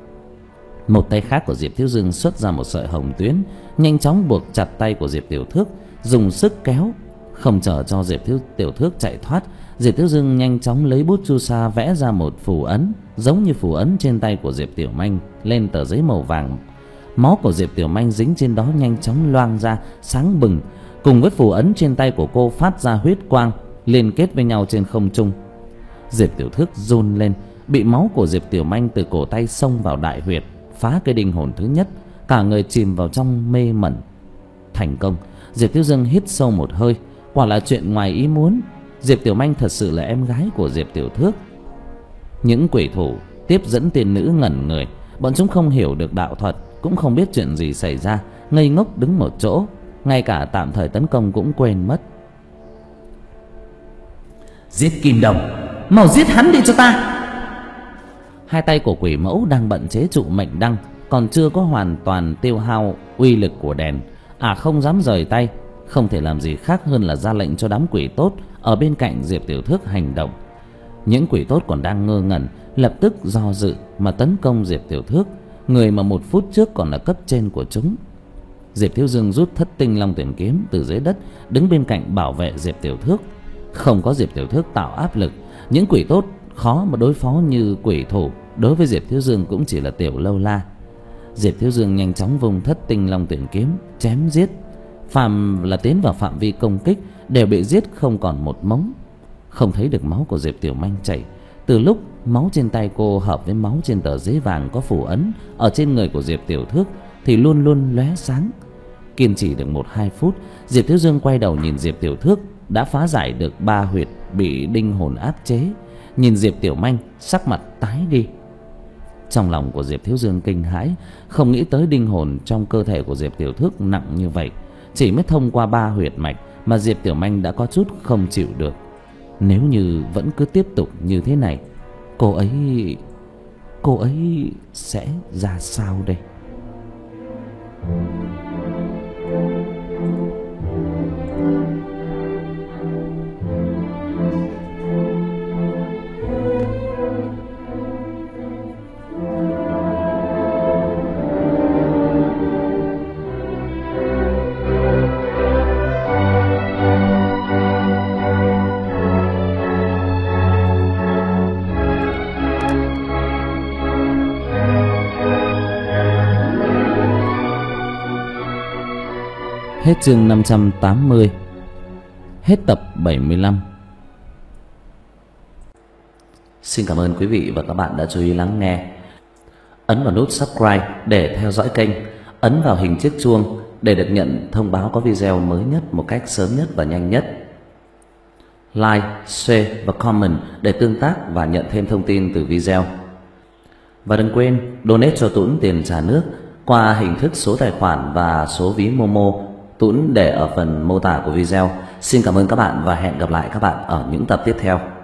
Một tay khác của Diệp Thiếu Dương xuất ra một sợi hồng tuyến, nhanh chóng buộc chặt tay của Diệp Tiểu Thước, dùng sức kéo. Không chờ cho Diệp Thiếu Tiểu Thước chạy thoát, Diệp Thiếu Dương nhanh chóng lấy bút chu sa vẽ ra một phù ấn, giống như phù ấn trên tay của Diệp Tiểu Manh lên tờ giấy màu vàng. Máu của Diệp Tiểu Manh dính trên đó nhanh chóng loang ra, sáng bừng, cùng với phù ấn trên tay của cô phát ra huyết quang, liên kết với nhau trên không trung. Diệp Tiểu Thước run lên, bị máu của Diệp Tiểu Manh từ cổ tay xông vào đại huyệt, phá cây đinh hồn thứ nhất, cả người chìm vào trong mê mẩn. Thành công. Diệp Thiếu Dương hít sâu một hơi, quả là chuyện ngoài ý muốn. Diệp Tiểu Manh thật sự là em gái của Diệp Tiểu Thước. Những quỷ thủ tiếp dẫn tiên nữ ngẩn người, bọn chúng không hiểu được đạo thuật, cũng không biết chuyện gì xảy ra, ngây ngốc đứng một chỗ, ngay cả tạm thời tấn công cũng quên mất. Giết Kim Đồng, mau giết hắn đi cho ta. Hai tay của quỷ mẫu đang bận chế trụ mệnh đăng, còn chưa có hoàn toàn tiêu hao uy lực của đèn, à không dám rời tay, không thể làm gì khác hơn là ra lệnh cho đám quỷ tốt ở bên cạnh Diệp Tiểu Thước hành động. Những quỷ tốt còn đang ngơ ngẩn, lập tức do dự mà tấn công Diệp Tiểu Thước, người mà một phút trước còn là cấp trên của chúng. Diệp Thiếu Dương rút thất tinh long tuyển kiếm từ dưới đất, đứng bên cạnh bảo vệ Diệp Tiểu Thước. Không có Diệp Tiểu Thước tạo áp lực, những quỷ tốt khó mà đối phó như quỷ thủ đối với Diệp Thiếu Dương cũng chỉ là tiểu lâu la. Diệp Thiếu Dương nhanh chóng vùng Thất Tinh Long Tuyển kiếm chém giết. Phàm là tiến vào phạm vi công kích đều bị giết không còn một mống. Không thấy được máu của Diệp Tiểu Manh chảy. Từ lúc máu trên tay cô hợp với máu trên tờ giấy vàng có phủ ấn ở trên người của Diệp Tiểu Thước thì luôn luôn lóe sáng. Kiên trì được một hai phút, Diệp Thiếu Dương quay đầu nhìn Diệp Tiểu Thước đã phá giải được ba huyệt bị đinh hồn áp chế. Nhìn Diệp Tiểu Manh sắc mặt tái đi. Trong lòng của Diệp Thiếu Dương kinh hãi, không nghĩ tới đinh hồn trong cơ thể của Diệp Tiểu Thước nặng như vậy. Chỉ mới thông qua ba huyệt mạch mà Diệp Tiểu Manh đã có chút không chịu được. Nếu như vẫn cứ tiếp tục như thế này, cô ấy Cô ấy sẽ ra sao đây? Hết chương năm trăm tám mươi. Hết tập bảy mươi lăm. Xin cảm ơn quý vị và các bạn đã chú ý lắng nghe. Ấn vào nút subscribe để theo dõi kênh. Ấn vào hình chiếc chuông để được nhận thông báo có video mới nhất một cách sớm nhất và nhanh nhất. Like, share và comment để tương tác và nhận thêm thông tin từ video. Và đừng quên donate cho Tuấn tiền trà nước qua hình thức số tài khoản và số ví Momo. Tuấn để ở phần mô tả của video. Xin cảm ơn các bạn và hẹn gặp lại các bạn ở những tập tiếp theo.